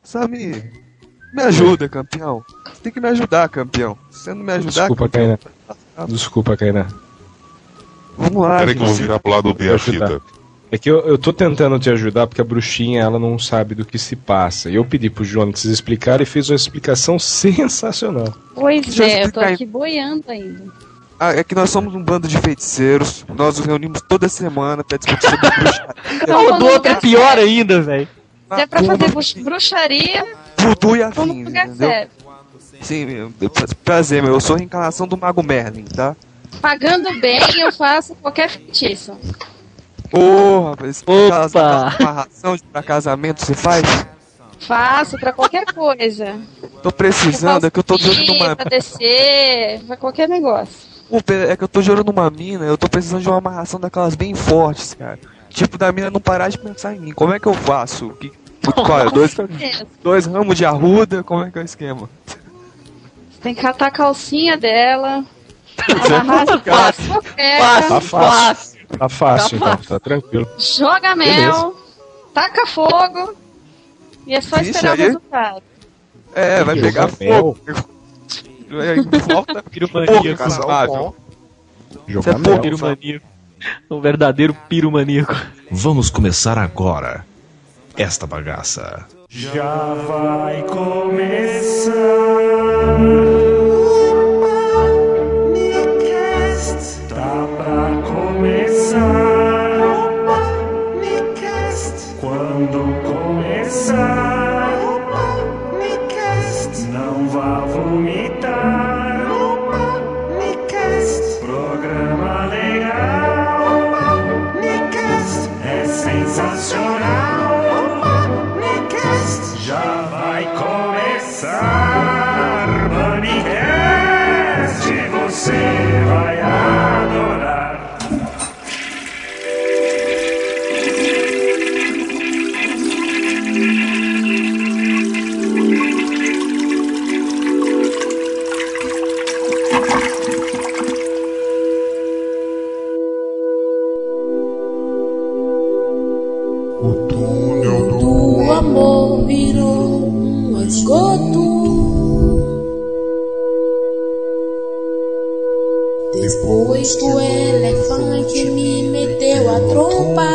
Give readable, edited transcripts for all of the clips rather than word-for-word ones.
Sabe? Me ajuda, campeão. Você tem que me ajudar, campeão. Se você não me ajudar, Desculpa, campeão... Kainan. Desculpa, Kainan. Vamos lá, Peraí que eu vou virar pro lado da fita. É que eu tô tentando te ajudar porque a bruxinha, ela não sabe do que se passa. E eu pedi pro Jonas explicar e fez uma explicação sensacional. Pois é, eu tô aqui boiando ainda. É que nós somos um bando de feiticeiros. Nós nos reunimos toda semana pra discutir sobre bruxaria. Não, do outro é pior ainda, velho. Se é pra fazer bruxaria, Voodoo e vamos afins, lugar entendeu? sério. Sim, meu. Prazer, meu. Eu sou a reencarnação do Mago Merlin, tá? Pagando bem, eu faço qualquer feitiço. Ô, rapaz. Opa! Amarração pra casamento você faz? Faço pra qualquer coisa. Tô precisando, é que eu tô de olho Subir, numa... pra descer, pra qualquer negócio. É que eu tô de olho numa mina, eu tô precisando de uma amarração daquelas bem fortes, cara. Tipo, da mina não parar de pensar em mim. Como é que eu faço? Qual é? Dois ramos de arruda? Como é que é o esquema? Você tem que catar a calcinha dela, amarrar as Tá fácil. Tá fácil, então. Tá tranquilo. joga mel, taca fogo e é só Ixi, esperar o aí? resultado. É, vai pegar fogo. Volta Piromaníaco. casável. Jogar Você é mel. pouco, Piromaníaco. Um verdadeiro piromaníaco. Vamos começar agora esta bagaça. Já vai começar. Tá pra começar. Quando começar, não vá vomitar. Programa legal, é sensacional. Já vai começar Panicast, você vai adorar. O túnel do amor virou um esgoto. Depois que o elefante me meteu a trompa.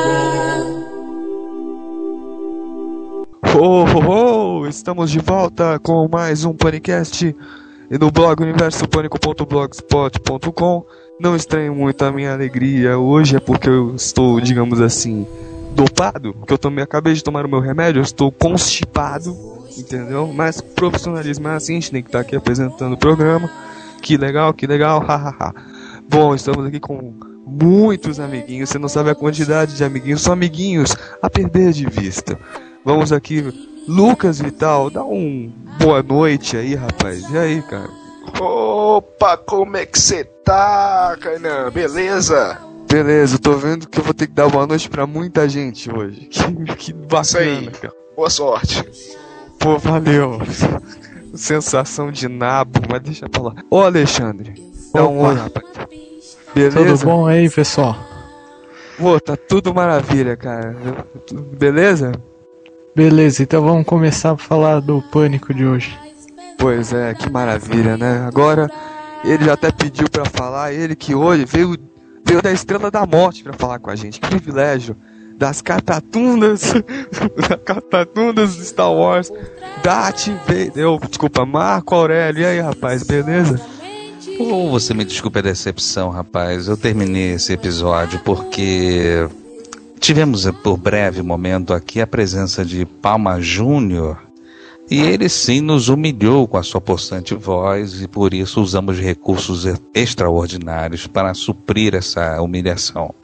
Estamos de volta com mais um podcast no blog universopânico.blogspot.com. Não estranho muito a minha alegria hoje, é porque eu estou, digamos assim, dopado, porque acabei de tomar o meu remédio, eu estou constipado, entendeu? Mas profissionalismo é assim, a gente tem que estar aqui apresentando o programa. Que legal, hahaha. Bom, estamos aqui com muitos amiguinhos, você não sabe a quantidade de amiguinhos, são amiguinhos a perder de vista. Vamos aqui, Lucas Vital, dá um boa noite aí, rapaz. E aí, cara? Opa, como é que você tá, Kainan? Beleza? Beleza, tô vendo que eu vou ter que dar boa noite pra muita gente hoje. Que Isso aí. bacana, cara. Boa sorte. Pô, valeu. Sensação de nabo, mas deixa pra lá. Ô, Alexandre, dá um Opa. oi, rapaz. Beleza? Tudo bom aí, pessoal? Pô, tá tudo maravilha, cara. Beleza? Beleza, então vamos começar a falar do pânico de hoje. Pois é, que maravilha, né? Agora, ele já até pediu pra falar, ele que hoje veio da Estrela da Morte pra falar com a gente. Que privilégio. Das catatundas, das catatundas do Star Wars, Darth Vader, desculpa, Marco Aurélio. E aí, rapaz, beleza? Ou você me desculpe a decepção, rapaz. Eu terminei esse episódio porque tivemos por breve momento aqui a presença de Palma Júnior e ele sim nos humilhou com a sua possante voz e por isso usamos recursos extraordinários para suprir essa humilhação.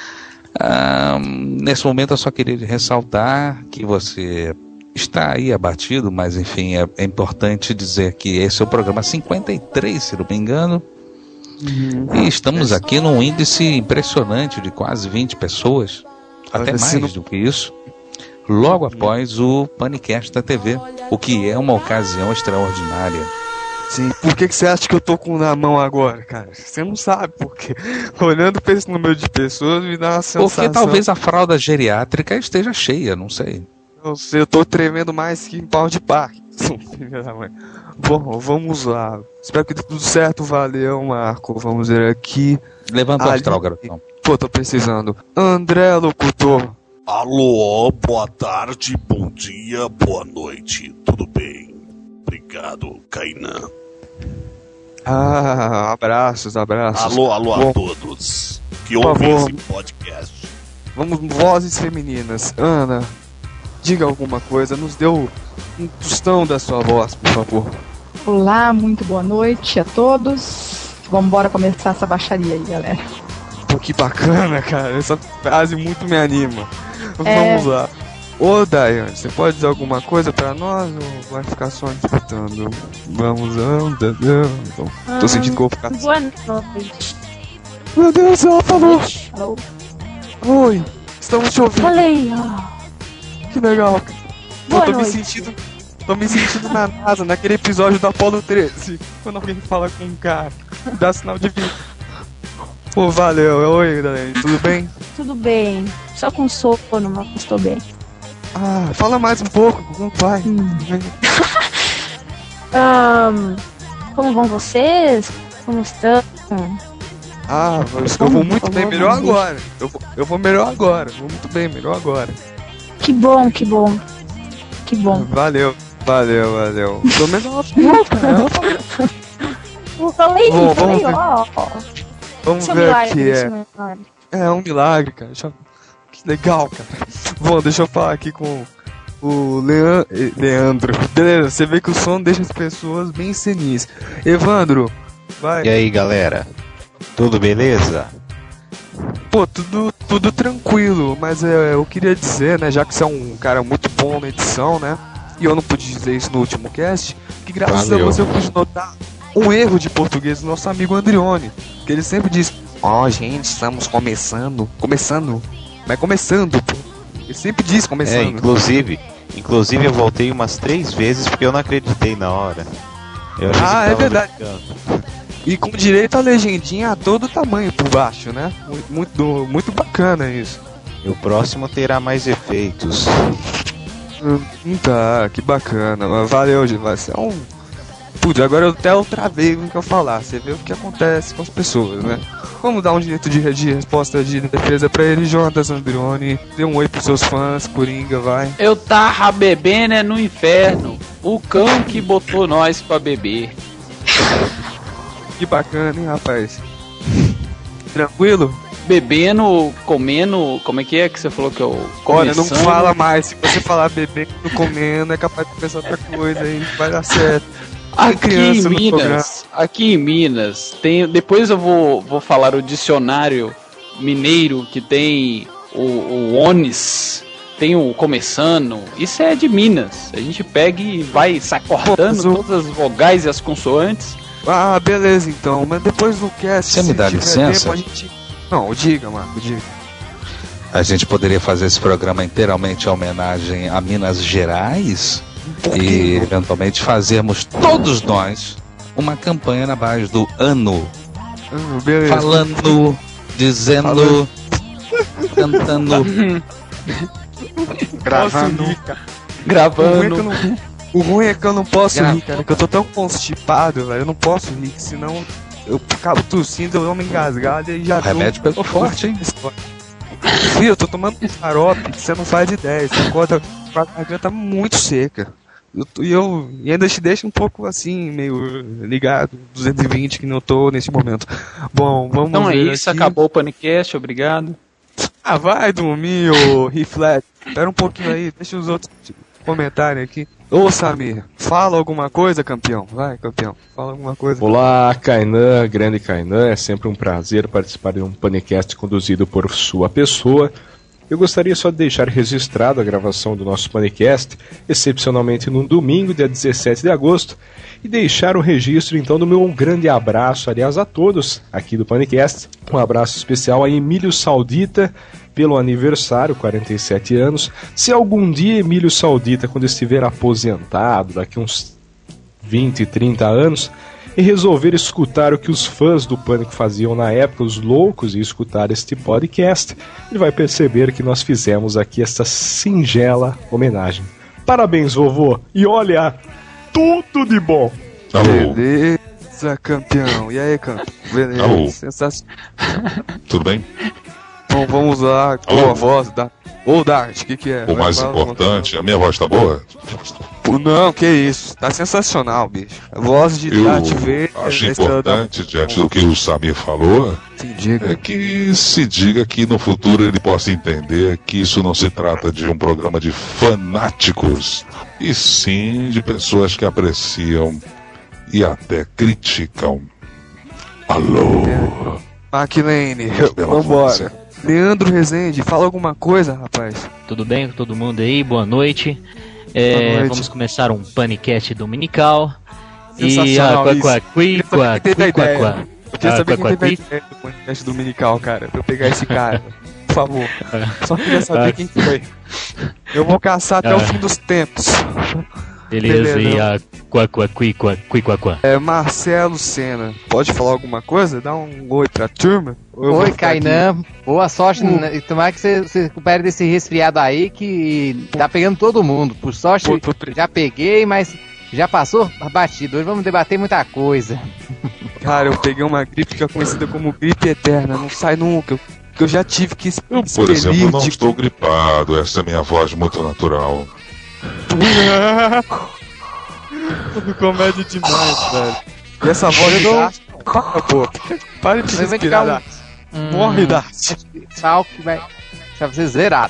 Nesse momento eu só queria ressaltar que você está aí abatido, mas enfim, é importante dizer que esse é o programa 53, se não me engano. E estamos aqui num índice impressionante de quase 20 pessoas, até mais do que isso, logo após o Panicast da TV, o que é uma ocasião extraordinária. Sim, por que você acha que eu tô com na mão agora, cara? Você não sabe por quê. Olhando pra esse número de pessoas me dá uma sensação... Porque talvez a fralda geriátrica esteja cheia, não sei. Eu tô tremendo mais que em pau de parque. Filha da mãe. Bom, vamos lá. Espero que dê tudo certo. Valeu, Marco. Vamos ver aqui. Levanta o astral, garotão. Pô, tô precisando. André, locutor. Alô, boa tarde, bom dia, boa noite. Tudo bem? Obrigado, Kainan. Abraços. Alô Bom, a todos que por ouvem favor. esse podcast. Vamos, vozes femininas. Ana, diga alguma coisa. Nos dê um tostão da sua voz, por favor. Olá, muito boa noite a todos. Vamos embora começar essa baixaria aí, galera. Pô, que bacana, cara. Essa frase muito me anima. É. Vamos lá. Ô, Daiane, você pode dizer alguma coisa pra nós ou vai ficar só escutando? Vamos andando. Tô sentindo que eu vou ficar... Boa noite. Meu Deus, ela falou. Alô? Oi, estamos te ouvindo. Falei, ó. Que legal. Boa Tô noite. Tô me sentindo na NASA, naquele episódio do Apollo 13. Quando alguém fala com um cara, dá sinal de vida. Pô, valeu. Oi, Daiane, tudo bem? Tudo bem. Só com sono, mas estou bem. Ah, fala mais um pouco, não vai. Como vão vocês? Como estão? Ah, eu vou muito bem, melhor vamos agora. Eu vou melhor agora, vou muito bem, melhor agora. Que bom, que bom. Que bom. Valeu. Pelo menos ela falou, cara. Eu falei, Bom, falei, vamos ver. ó. Vamos Seu ver milagre, aqui, seu milagre. É um milagre, cara. Que legal, cara. Bom, deixa eu falar aqui com o Leandro. Beleza, você vê que o som deixa as pessoas bem senis. Evandro, vai. E aí, galera? Tudo beleza? Pô, tudo tranquilo, mas eu queria dizer, né, já que você é um cara muito bom na edição, né, e eu não pude dizer isso no último cast, que graças a você eu pude notar um erro de português do nosso amigo Andrione, que ele sempre diz, gente, estamos começando, mas começando, pô. Ele sempre diz começando. Inclusive eu voltei umas 3 vezes porque eu não acreditei na hora. Eu achei que é tava verdade. brincando. E com direito a legendinha a todo tamanho por baixo, né? Muito bacana isso. E o próximo terá mais efeitos. Tá, que bacana. Valeu, Gilvas. Putz, agora eu até travei o que eu falar. Você vê o que acontece com as pessoas, né? Vamos dar um direito de resposta de defesa pra ele, Jonas Andrione. Dê um oi pros seus fãs, Coringa, vai. Eu tava bebendo no inferno. O cão que botou nós pra beber. Que bacana, hein, rapaz? Tranquilo? Bebendo, comendo, como é que você falou que eu Olha, não fala mais. Se você falar bebendo, comendo, é capaz de pensar outra coisa aí, vai dar certo. Aqui em Minas, tem. Depois eu vou falar o dicionário mineiro que tem o onis, tem o começando. Isso é de Minas. A gente pega e sai cortando todas as vogais e as consoantes. Ah, beleza então, mas depois do cast, você me dá licença? Tempo, Não, diga, Marco, diga. A gente poderia fazer esse programa inteiramente em homenagem a Minas Gerais e eventualmente fazermos todos nós uma campanha na base do ano. Beleza. Falando, dizendo, cantando, gravando. O ruim é que eu não posso rir, cara, que eu tô tão constipado, velho, eu não posso rir, senão eu acabo tossindo, eu dou uma engasgada e já... O remédio pegou forte, hein? Sim, eu tô tomando um xarope que você não faz ideia, você acorda com a garganta muito seca. E ainda te deixa um pouco assim, meio ligado, 220 que não tô nesse momento. Bom, vamos então ver é isso, aqui. Acabou o Panicast, obrigado. Ah, vai dormir, ô Riflet. Espera um pouquinho aí, deixa os outros comentarem aqui. Ô Samir, fala alguma coisa, campeão. Vai, campeão, fala alguma coisa. Olá, Kainan, grande Kainan. É sempre um prazer participar de um Panicast conduzido por sua pessoa. Eu gostaria só de deixar registrado a gravação do nosso Panicast, excepcionalmente num domingo, dia 17 de agosto, e deixar o registro então do meu grande abraço, aliás, a todos aqui do Panicast. Um abraço especial a Emílio Saudita, pelo aniversário, 47 anos. Se algum dia Emílio Saudita, quando estiver aposentado, daqui uns 20, 30 anos, e resolver escutar o que os fãs do Pânico faziam na época, os loucos, e escutar este podcast, ele vai perceber que nós fizemos aqui esta singela homenagem. Parabéns, vovô, e olha, tudo de bom! Alô? Beleza, campeão. E aí, campeão? Beleza. Alô? Sensacional. Tudo bem? Bom, vamos lá com Alô? a voz da... Ô, Dart, o que é? O mais importante, a minha voz tá boa? Não, que isso. Tá sensacional, bicho. A voz de Eu Dart Vader... acho importante, diante do que o Samir falou, é que se diga que no futuro ele possa entender que isso não se trata de um programa de fanáticos, e sim de pessoas que apreciam e até criticam. Alô? Aquilene, vambora. Leandro Rezende, fala alguma coisa, rapaz. Tudo bem com todo mundo aí? Boa noite. Boa noite. Vamos começar um Panicast dominical. Sensacional E Eu queria saber quem teve a ideia do podcast dominical, cara, pra eu pegar esse cara. Por favor. Só queria saber quem foi. Eu vou caçar até o fim dos tempos. Beleza, e a quá. Marcelo Senna, pode falar alguma coisa? Dá um oi pra turma? Oi, Kainan. Boa sorte. E tomara que você recupere desse resfriado aí que tá pegando todo mundo. Por sorte, já peguei, mas já passou batido. Hoje vamos debater muita coisa. Cara, eu peguei uma gripe que é conhecida como gripe eterna. Não sai nunca. Que eu já tive que Eu, por exemplo, não estou gripado. Essa é minha voz muito natural. Comédia demais, velho. E essa voz de Dart, para de respirar, Dart. Morre, Dart. Sal que vai deixar você zerado.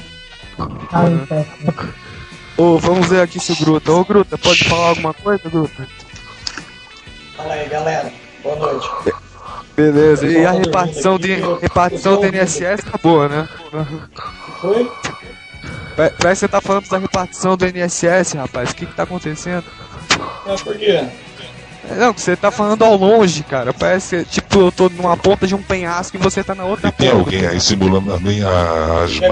Vamos ver aqui se o Gruta. Ô, Gruta, pode falar alguma coisa, Gruta? Fala aí, galera. Boa noite. Beleza, e a repartição do INSS tá boa, né? Oi? Parece que você tá falando da repartição do INSS, rapaz. O que tá acontecendo? Por quê? Não, que você tá falando ao longe, cara. Parece que, tipo, eu tô numa ponta de um penhasco e você tá na outra ponta. Tem alguém aí simulando a minha asma.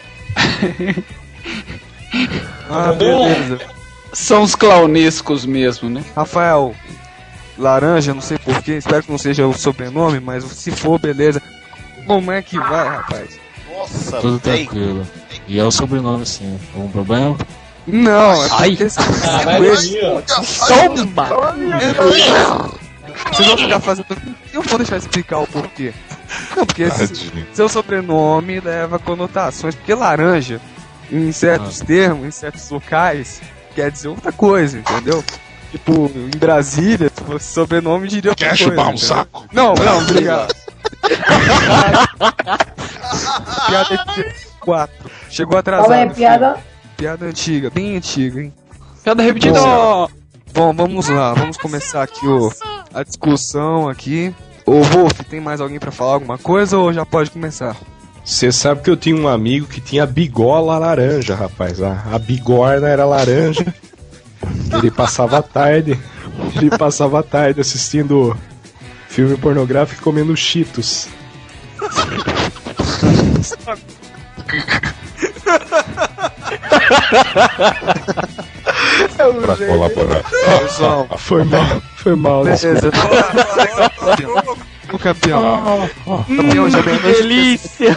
Beleza. São os clownescos mesmo, né? Rafael, Laranja, não sei porquê, espero que não seja o sobrenome, mas se for, beleza. Como é que vai, rapaz? Nossa, tudo tranquilo. E é o sobrenome, sim. Algum problema? Não, é porque... Vocês vão ficar fazendo... Eu vou deixar explicar o porquê. Não, porque seu sobrenome leva conotações, porque laranja, em certos termos, em certos locais, quer dizer outra coisa, entendeu? Tipo, em Brasília, se fosse sobrenome, diria outra coisa. Quer chupar um saco? Não, obrigado. Piada de 4. Chegou atrasado. Qual é a piada? Piada antiga, bem antiga, hein? Piada repetida! Bom, vamos lá. Vamos começar aqui a discussão aqui. Ô, Wolf, tem mais alguém pra falar alguma coisa ou já pode começar? Você sabe que eu tinha um amigo que tinha bigola laranja, rapaz. A bigorna era laranja. Ele passava a tarde assistindo filme pornográfico e comendo Cheetos. Pra colaborar. Pessoal, foi mal. Beleza. O campeão. Campeão, já bem. Delícia!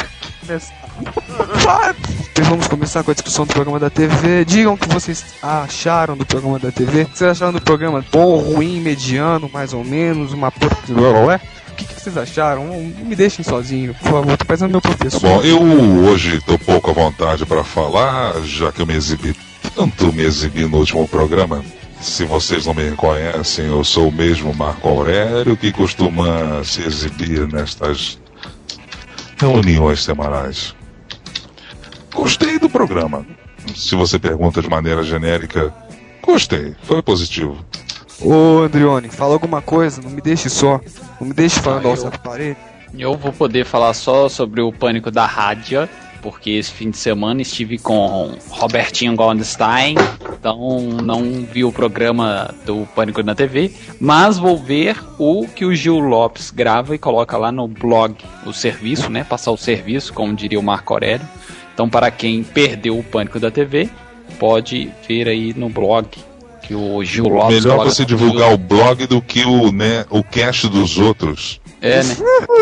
Vamos começar com a discussão do programa da TV. Digam o que vocês acharam do programa da TV. O que vocês acharam do programa? Bom, ruim, mediano, mais ou menos, uma porra. O que vocês acharam? Não me deixem sozinho, por favor. Tô parecendo meu professor. Bom, eu hoje tô pouco à vontade pra falar, já que eu me exibi no último programa. Se vocês não me reconhecem, eu sou o mesmo Marco Aurélio que costuma se exibir nestas reuniões semanais. Gostei do programa. Se você pergunta de maneira genérica, gostei, foi positivo. Ô, Andrione, fala alguma coisa, não me deixe só. Não me deixe falando ao saco parede. Eu vou poder falar só sobre o Pânico da Rádio, porque esse fim de semana estive com Robertinho Goldstein, então não vi o programa do Pânico na TV, mas vou ver o que o Gil Lopes grava e coloca lá no blog, o serviço, né, passar o serviço, como diria o Marco Aurélio. Então, para quem perdeu o Pânico da TV, pode ver aí no blog, Que o Gil Lopes... Melhor você divulgar o blog do que o cast dos outros. É, né?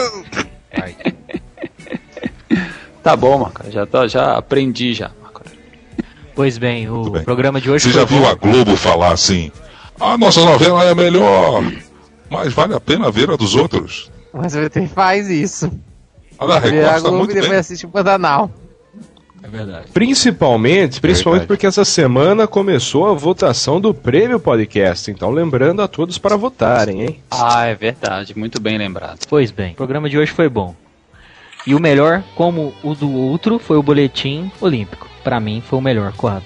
Tá bom, Marco. Já aprendi já. Pois bem, o programa de hoje Você já viu a Globo falar assim: a nossa novela é melhor, mas vale a pena ver a dos outros? Mas o VT faz isso. A Record Globo e depois assiste o Pantanal. É verdade. Principalmente porque essa semana começou a votação do Prêmio Podcast. Então, lembrando a todos para votarem, hein? Ah, é verdade. Muito bem lembrado. Pois bem, o programa de hoje foi bom. E o melhor, como o do outro, foi o Boletim Olímpico. Pra mim, foi o melhor quadro.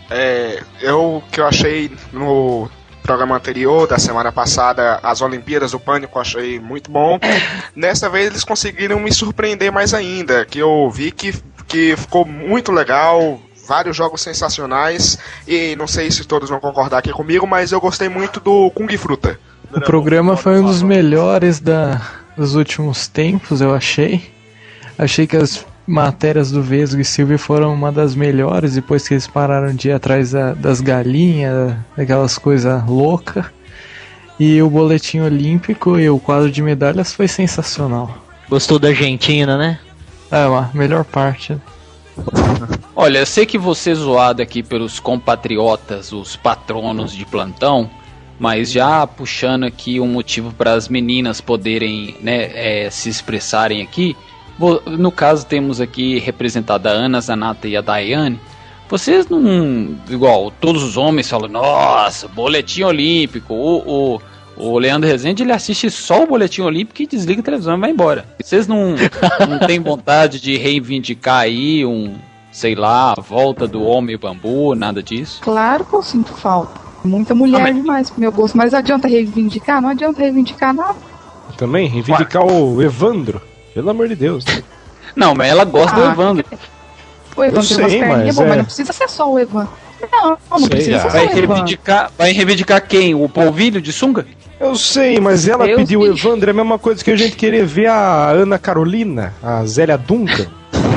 O que eu achei no programa anterior, da semana passada, as Olimpíadas do Pânico, eu achei muito bom. Dessa vez eles conseguiram me surpreender mais ainda, que eu vi que ficou muito legal, vários jogos sensacionais, e não sei se todos vão concordar aqui comigo, mas eu gostei muito do Kung Fruta. O programa foi um dos melhores dos últimos tempos, eu achei. Achei que as matérias do Vesgo e Silvio foram uma das melhores, depois que eles pararam de ir atrás das galinhas, daquelas coisas loucas. E o Boletim Olímpico e o quadro de medalhas foi sensacional. Gostou da Argentina, né? É, a melhor parte. Olha, eu sei que você é zoado aqui pelos compatriotas, os patronos de plantão, mas já puxando aqui um motivo para as meninas poderem, né, se expressarem aqui. No caso, temos aqui representada a Ana, a Zanata e a Daiane. Vocês não... Igual, todos os homens falam: nossa, Boletim Olímpico. O Leandro Rezende, ele assiste só o Boletim Olímpico e desliga a televisão e vai embora. Vocês não têm vontade de reivindicar aí sei lá, a volta do homem bambu, nada disso? Claro que eu sinto falta. Muita mulher demais pro meu gosto. Mas adianta reivindicar? Não adianta reivindicar nada. Também, reivindicar o Evandro. Pelo amor de Deus. Não, mas ela gosta do Evandro. O Evandro tem umas perninhas boas, mas não precisa ser só o Evandro. Não precisa ser só o Evandro. Vai reivindicar quem? O polvilho de sunga? Eu sei, mas ela pediu o Evandro, é a mesma coisa que a gente querer ver a Ana Carolina, a Zélia Duncan.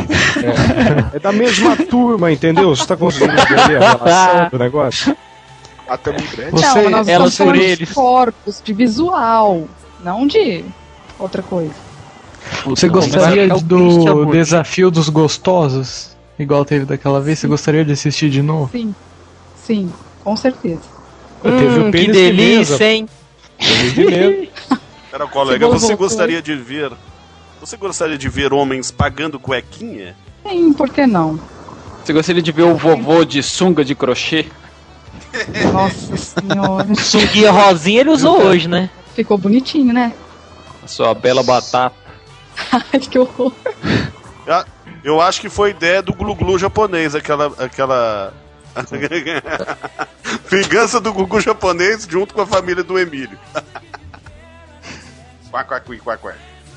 É da mesma turma, entendeu? Você tá conseguindo entender a relação do negócio? Até muito grande. Não, nós estamos falando de corpos, de visual, não de outra coisa. Você gostaria do desafio dos gostosos? Igual teve daquela vez? Você gostaria de assistir de novo? Sim, com certeza. Teve o que delícia, hein? Cara, colega, você gostaria de ver homens pagando cuequinha? Sim, por que não? Você gostaria de ver o vovô de sunga de crochê? Nossa senhora. Sunguinha rosinha ele usou hoje, né? Ficou bonitinho, né? A sua bela batata. Ai, que horror. Eu acho que foi ideia do Glu-Glu japonês, aquela vingança do Gugu japonês junto com a família do Emílio. Quá.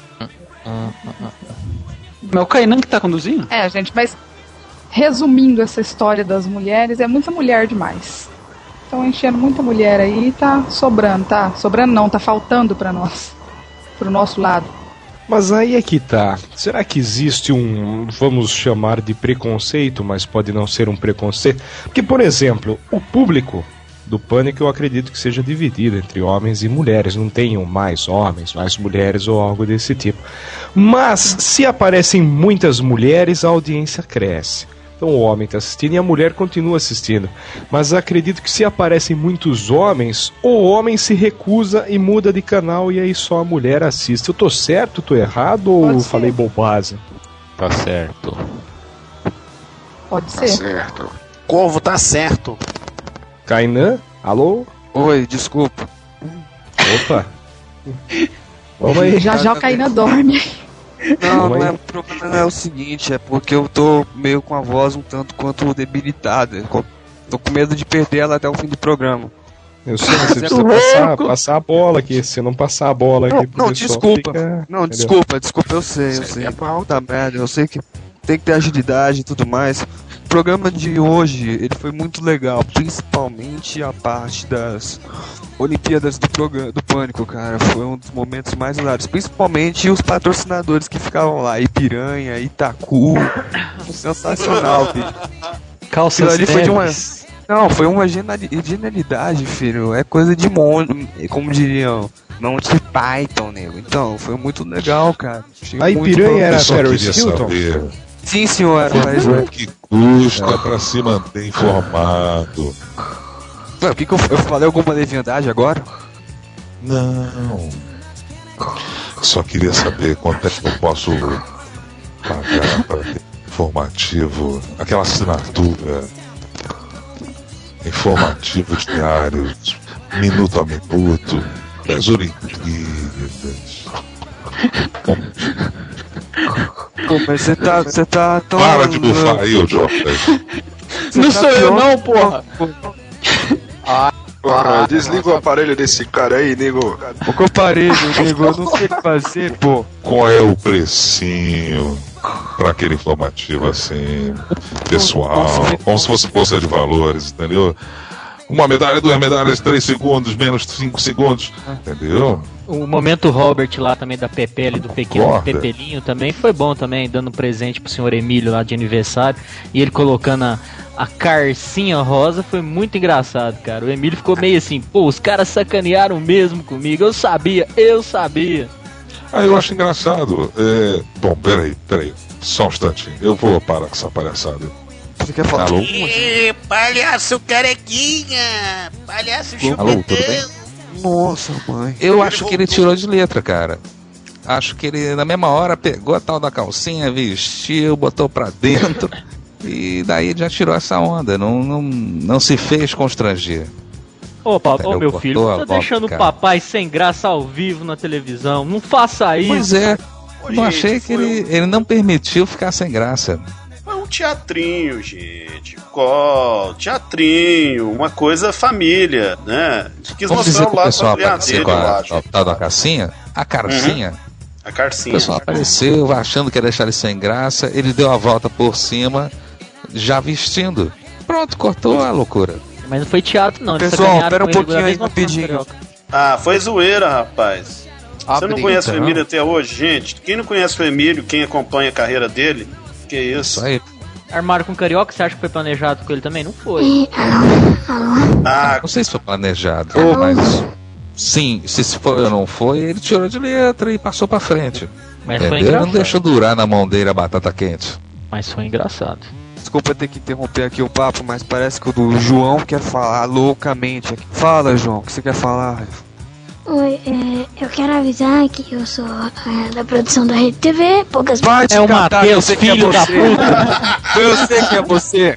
É o Kainan que tá conduzindo? É, gente, mas resumindo essa história das mulheres, é muita mulher demais. Estão enchendo muita mulher aí e tá sobrando, não, tá faltando pra nós, pro nosso lado. Mas aí é que tá. Será que existe vamos chamar de preconceito, mas pode não ser um preconceito? Porque, por exemplo, o público do Pânico eu acredito que seja dividido entre homens e mulheres. Não tenham mais homens, mais mulheres ou algo desse tipo. Mas, se aparecem muitas mulheres, a audiência cresce. Então o homem está assistindo e a mulher continua assistindo. Mas acredito que se aparecem muitos homens, o homem se recusa e muda de canal e aí só a mulher assiste. Eu tô certo, tô errado ou falei bobagem? Tá certo. Pode ser. Tá certo. Corvo, tá certo. Kainan? Alô? Oi, desculpa. Opa. Vamos aí. Já o Kainan dorme. Não, o problema não é o seguinte, é porque eu tô meio com a voz um tanto quanto debilitada. Tô com medo de perder ela até o fim do programa. Eu sei, você precisa passar a bola aqui. Se não passar a bola aqui pro pessoal, desculpa. Fica... Não, desculpa, eu sei. Puta merda, eu sei que tem que ter agilidade e tudo mais. O programa de hoje, ele foi muito legal, principalmente a parte das Olimpíadas do Pânico, cara. Foi um dos momentos mais hilários, principalmente os patrocinadores que ficavam lá, Ipiranha, Itacu. Sensacional, bicho. Calças ali foi de uma... Não, foi uma genialidade, filho. É coisa de como diriam, Monty Python, nego. Então, foi muito legal, cara. A piranha era Paris Hilton? Sim, senhora. Mas o que custa pra se manter informado? O que eu falei? Alguma leviandade agora? Não. Só queria saber quanto é que eu posso pagar para ter informativo, aquela assinatura, informativo diário, minuto a minuto, das Olimpíadas. Pô, mas você tá tão... Para de bufar aí, ô Jorge. Não sou eu não, porra. Desliga o aparelho desse cara aí, nego. O que aparelho, nego? Eu não sei o que fazer, pô. Qual é o precinho pra aquele informativo assim, pessoal? Como se fosse bolsa de valores, entendeu? Uma medalha, 2 medalhas, 3 segundos, menos 5 segundos, entendeu? O momento Robert lá também da Pepele, do pequeno Pepelinho também foi bom também, dando presente pro senhor Emílio lá de aniversário. E ele colocando a carcinha rosa, foi muito engraçado, cara. O Emílio ficou meio assim, pô, os caras sacanearam mesmo comigo, eu sabia. Eu acho engraçado. Bom, peraí, só um instantinho, eu vou parar com essa palhaçada. Você quer falar? Alô? Palhaço carequinha! Palhaço chupetão! Alô, tudo bem? Nossa, mãe. Eu acho que ele tirou de letra, cara. Acho que ele, na mesma hora, pegou a tal da calcinha, vestiu, botou pra dentro. E daí ele já tirou essa onda. Não se fez constranger. Ô, meu filho, tá deixando o papai sem graça ao vivo na televisão. Não faça isso. Pois é. Eu achei que ele não permitiu ficar sem graça. Foi um teatrinho, gente. Teatrinho, uma coisa família, né? Quis Vamos mostrar o lado pessoal familiar dele, eu acho. A tal da carcinha? A carcinha? A carcinha. O pessoal apareceu achando que ia deixar ele sem graça. Ele deu a volta por cima, já vestindo. Pronto, cortou a loucura. Mas não foi teatro, não. Pessoal, espera um pouquinho aí, rapidinho. Foi zoeira, rapaz. Você não conhece o Emílio até hoje, gente? Quem não conhece o Emílio, quem acompanha a carreira dele, que isso? Aí. Armário com Carioca, você acha que foi planejado com ele também? Não foi. Não sei se foi planejado, mas sim, se foi ou não foi, ele tirou de letra e passou pra frente. Mas foi engraçado. Não deixou durar na mão dele a batata quente. Mas foi engraçado. Desculpa ter que interromper aqui o papo, mas parece que o do João quer falar loucamente. Fala, João, o que você quer falar? Oi, eu quero avisar que eu sou da produção da Rede TV, poucas... É o Matheus, filho da puta! Eu sei que é você!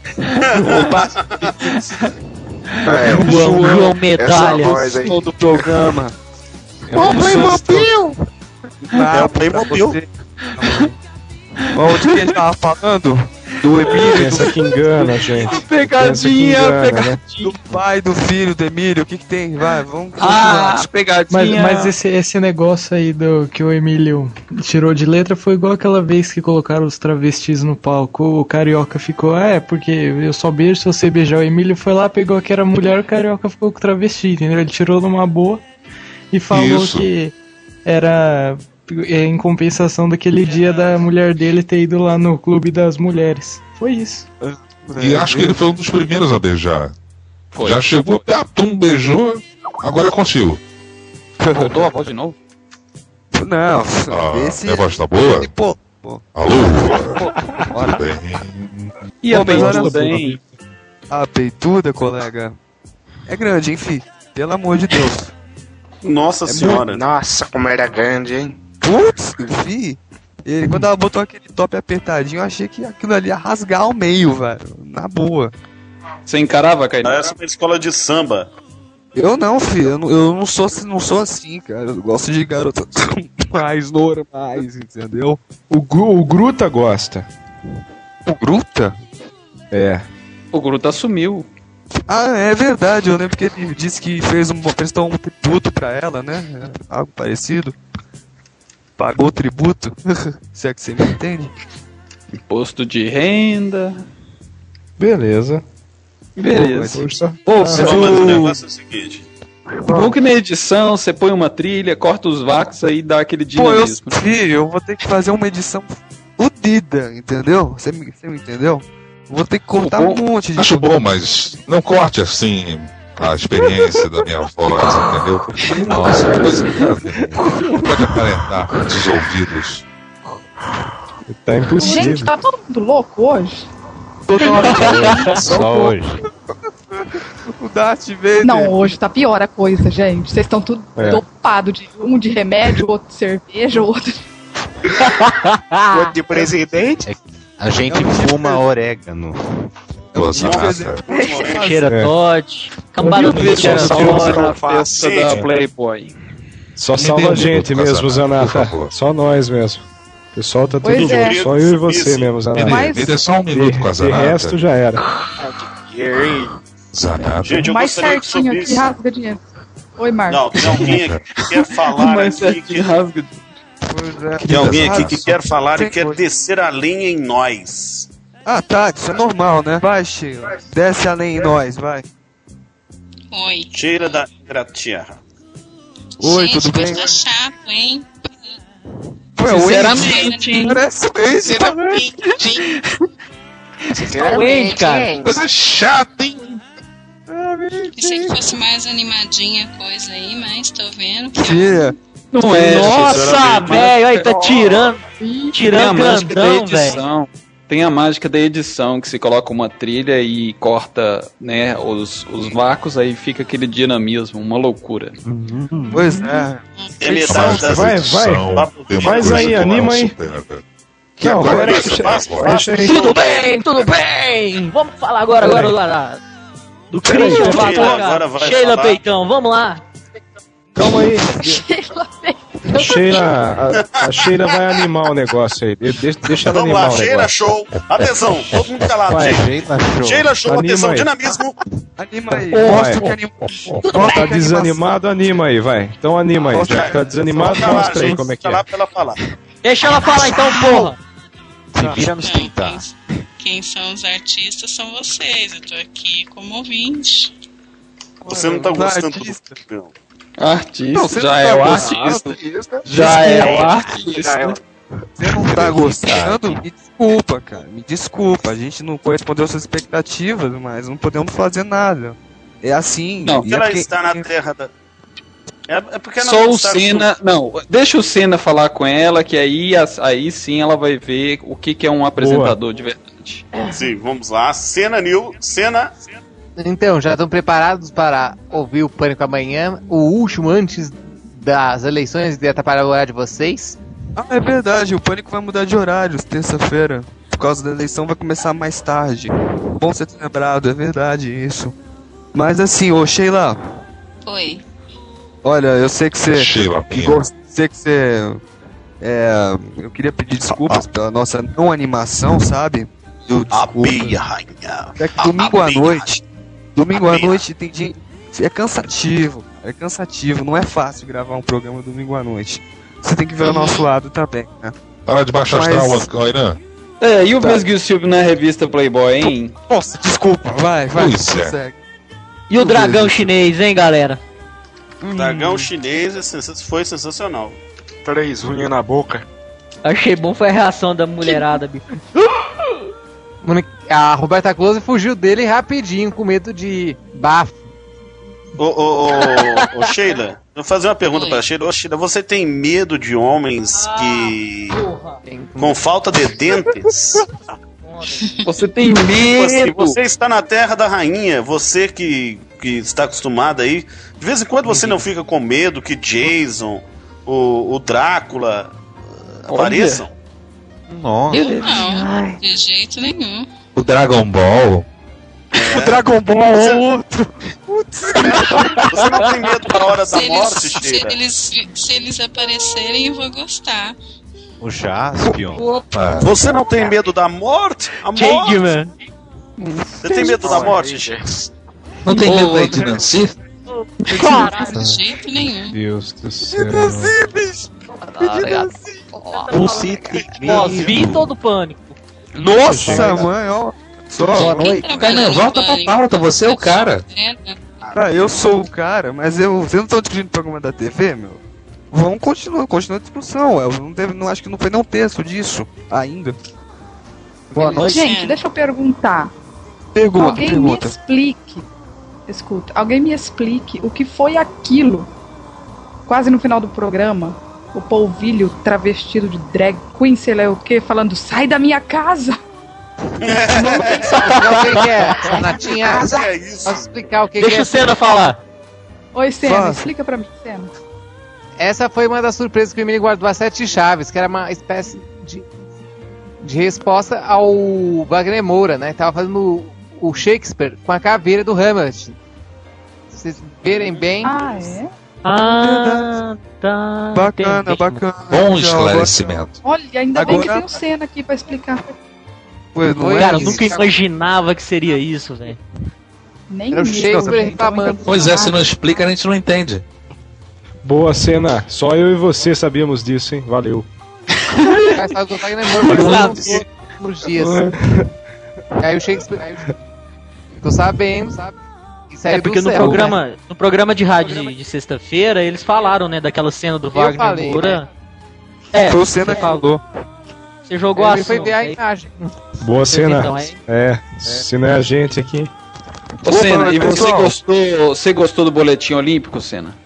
João Medalha, todo o programa. Ô, Playmobil! É o Playmobil. Onde que ele tava falando? Do Emílio. Essa que engana, gente. Pegadinha. Do pai, do filho, do Emílio. O que tem? Vai, vamos continuar. Pegadinha. Mas esse negócio aí que o Emílio tirou de letra foi igual aquela vez que colocaram os travestis no palco. O Carioca ficou, porque eu só beijo se você beijar. O Emílio foi lá, pegou que era mulher, o Carioca ficou com o travesti, entendeu? Ele tirou numa boa e falou que era... em compensação daquele dia da mulher dele ter ido lá no clube das mulheres. Foi isso. E acho que ele foi um dos primeiros a beijar. Foi. Já chegou, beijou, agora é contigo. Voltou a voz de novo? Não, minha voz tá boa? Alô? Tudo bem. E a peituda bem? A peituda, colega, é grande, enfim. Pelo amor de Deus. Nossa senhora. Nossa, como era grande, hein? Putz, vi. E quando ela botou aquele top apertadinho, eu achei que aquilo ali ia rasgar ao meio, velho. Na boa. Você encarava, Caio? Essa é uma escola de samba. Eu não, filho. Eu não sou assim, cara. Eu gosto de garotas mais normais, entendeu? O Gruta gosta. O Gruta? É. O Gruta sumiu. É verdade. Eu lembro que ele disse que prestou um tributo pra ela, né? Algo parecido. Pagou tributo. Se é que você me entende. Imposto de renda. Beleza. Mas o negócio é o seguinte. Bom que na edição você põe uma trilha, corta os vácuos aí e dá aquele dinamismo. Eu vou ter que fazer uma edição fodida, entendeu? Você me entendeu? Vou ter que cortar um monte de... Acho bom, mas não corte assim a experiência da minha voz, entendeu? Nossa, coisa pode aparentar dos ouvidos. Tá impossível. Gente, tá todo mundo louco hoje? Só hoje. O Darth Vader. Não, hoje tá pior a coisa, gente. Vocês estão tudo dopados de um de remédio, outro de cerveja, outro de presidente. A gente fuma orégano. Cheira Todd. Cambada do cheira Todd. Da Playboy. Só salva a gente mesmo, Zanata. Só nós mesmo. O pessoal tá tudo junto. Só eu e você mesmo, Zanata. É só um minuto com a Zanata. De resto já era. Zanata. Gente, eu mais gostaria certinho de aqui, rasga dinheiro. Oi, Marcos. Não, tem alguém aqui que quer falar aqui que rasga. Tem alguém aqui que quer falar e quer descer a linha em nós. Ah, tá, isso é normal, né? Vai, Sheila. Desce a linha em nós, vai. Oi. Sheila da Inglaterra. Oi, gente, tudo bem? Tá chato, hein? Sinceramente. Parece bem, Sinceramente, cara. Coisa chata, hein? Pensei que fosse mais animadinha a coisa aí, mas tô vendo que... Não é. Nossa, velho, aí tá tirando grandão, velho. Tem a mágica da edição, que se coloca uma trilha e corta, né, os vácuos, aí fica aquele dinamismo, uma loucura. Pois é. Vai. Faz aí, anima aí. Não, Tudo bem. Vamos falar agora do Christian Sheila Peitão, vamos lá. Calma aí. A Sheila vai animar o negócio aí. Deixa ela animar o negócio. Sheila Show. Atenção, todo mundo calado. Sheila Show, atenção, dinamismo. Anima aí. Tá desanimado, anima aí, vai. Então anima aí. Tá desanimado, mostra aí como é que é. Deixa ela falar então, porra. Se vira nos 30. Quem são os artistas são vocês. Eu tô aqui como ouvinte. Você não tá gostando do artista, já é o artista. Já é o artista. Você não tá gostando? Me desculpa, cara. Me desculpa. A gente não correspondeu às suas expectativas, mas não podemos fazer nada. É assim. Não, porque ela está na terra da... É porque ela só o Senna... Não, deixa o Senna falar com ela, que aí sim ela vai ver o que é um apresentador de verdade. Sim, vamos lá. Senna. Então, já estão preparados para ouvir o Pânico amanhã, o último antes das eleições de atrapalhar o horário de vocês? Ah, é verdade, o Pânico vai mudar de horários, terça-feira. Por causa da eleição vai começar mais tarde. Bom você ter lembrado, é verdade isso. Mas assim, ô Sheila. Oi. Olha, eu sei que você... Sheila, sei que você... eu queria pedir desculpas pela nossa não animação, sabe? É que domingo à noite tem gente... É cansativo, não é fácil gravar um programa domingo à noite. Você tem que ver o nosso lado também, né? Para de baixar astral, Irã. E o Vesgo Silvio na revista Playboy, hein? Nossa, desculpa, vai, consegue. E o dragão chinês, hein, galera? O dragão chinês foi sensacional. 3 unhas na boca. Achei bom foi a reação da mulherada, bicho. A Roberta Close fugiu dele rapidinho, com medo de bafo. Ô Sheila, vou fazer uma pergunta pra Sheila. Ô Sheila, você tem medo de homens que... com falta de dentes? Você tem medo? Você está na terra da rainha, você que está acostumado aí. De vez em quando você não fica com medo que Jason, o Drácula apareçam? Nossa. Não, de jeito nenhum. O Dragon Ball. O Dragon Ball é outro. Você não tem medo da hora da morte, Sheila? Se eles aparecerem, eu vou gostar. O Jaspion. Opa. Você não tem medo da morte? A morte? Man. Você tem medo da morte, Sheila? Não tem medo aí de Nancy? Caralho, de jeito nenhum. Deus do céu. Vi todo o Pânico. Nossa, mãe, ó. Boa noite. Kainan, volta pra pauta, você é o cara. Eu sou o cara, mas vocês não estão discutindo o programa da TV, meu? Vamos continua a discussão. Eu não acho que não foi nem um terço disso ainda. Boa noite. Gente, deixa eu perguntar. Pergunta, Alguém pergunta. me explique. Escuta, alguém me explique o que foi aquilo. Quase no final do programa, o polvilho travestido de drag queen, sei lá o que, falando: sai da minha casa! O que é? Natinha, posso explicar o que Deixa é? o Senna falar. Oi, Senna, Fala. explica pra mim, Senna. Essa foi uma das surpresas que o Emílio guardou as 7 chaves, que era uma espécie de resposta ao Wagner Moura, né? Tava fazendo o Shakespeare com a caveira do Hamlet. Se vocês verem bem. Ah, é? Ah, tá. Bacana, bacana. Bom Legal, esclarecimento. Olha, ainda bem que Agora- tem o Senna aqui pra explicar. Pois não é Cara, eu isso. nunca imaginava que seria isso, velho. Nem Era o mesmo. Shakespeare reclamando. Pois é, se não explica, a gente não entende. Boa cena, só eu e você sabíamos disso, hein? Valeu. Mas sabe do Wagner Moura nos dias. E aí o Shakespeare. Tô sabendo, sabe? Isso aí É porque do céu, né? no programa de rádio de sexta-feira, eles falaram, né, daquela cena do Wagner falei, Moura. né? Foi o Senna que falou. Você jogou Ele a foi ver a imagem. Boa cena. então, é? Se não é a gente aqui. Ô, Senna, e pessoal. você gostou do boletim olímpico, Senna?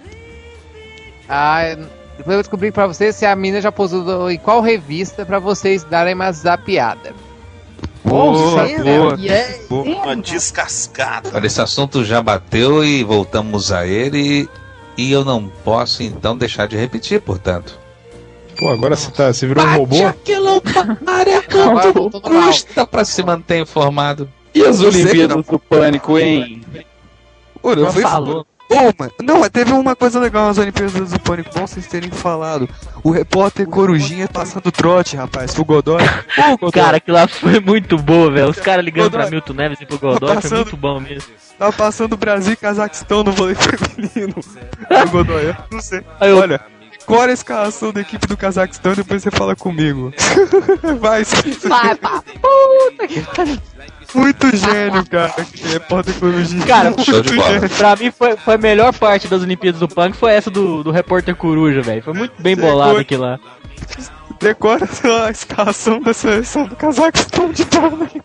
Ah, depois eu descobri pra vocês se a mina já posou em qual revista pra vocês darem uma zapiada. Boa, boa. Uma descascada. Olha, esse assunto já bateu e voltamos a ele. E eu não posso então deixar de repetir, portanto. Pô, agora você virou um robô? Aquela área quanto custa pra se manter informado. E as Olimpíadas do Pânico, hein? Pô, eu fui... falou. Ô, mano, não, mas teve uma coisa legal nas Olimpíadas do Pânico, bom vocês terem falado. O repórter Corujinha passando trote, rapaz, pro Godoy. Ô, Godoy, Cara, aquilo lá foi muito boa, velho. Os caras ligando pra Godoy. Milton Neves e pro Godoy foi passando- muito bom mesmo. tá passando Brasil e Cazaquistão no vôlei feminino. Ô, Godoy, eu não sei. Aí eu- Olha, qual era a escalação da equipe do Cazaquistão e depois você fala comigo. Vai, Vai, pá. Puta que pariu. muito gênio, cara. Que repórter Corujinha. Cara, Show de bola. pra mim foi a melhor parte das Olimpíadas do Punk, foi essa do repórter Coruja, velho. Foi muito bem bolado aquilo lá. Decora a escalação da seleção do Cazaquistão de vôlei.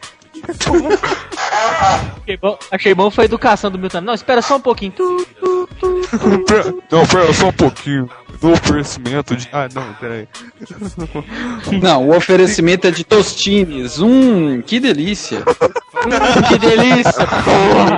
Achei bom foi a educação do Milton. Não, espera só um pouquinho. Não, pera só um pouquinho. Do oferecimento de. Ah, não, peraí. Não, o oferecimento é de tostines. Que delícia. Que delícia, porra.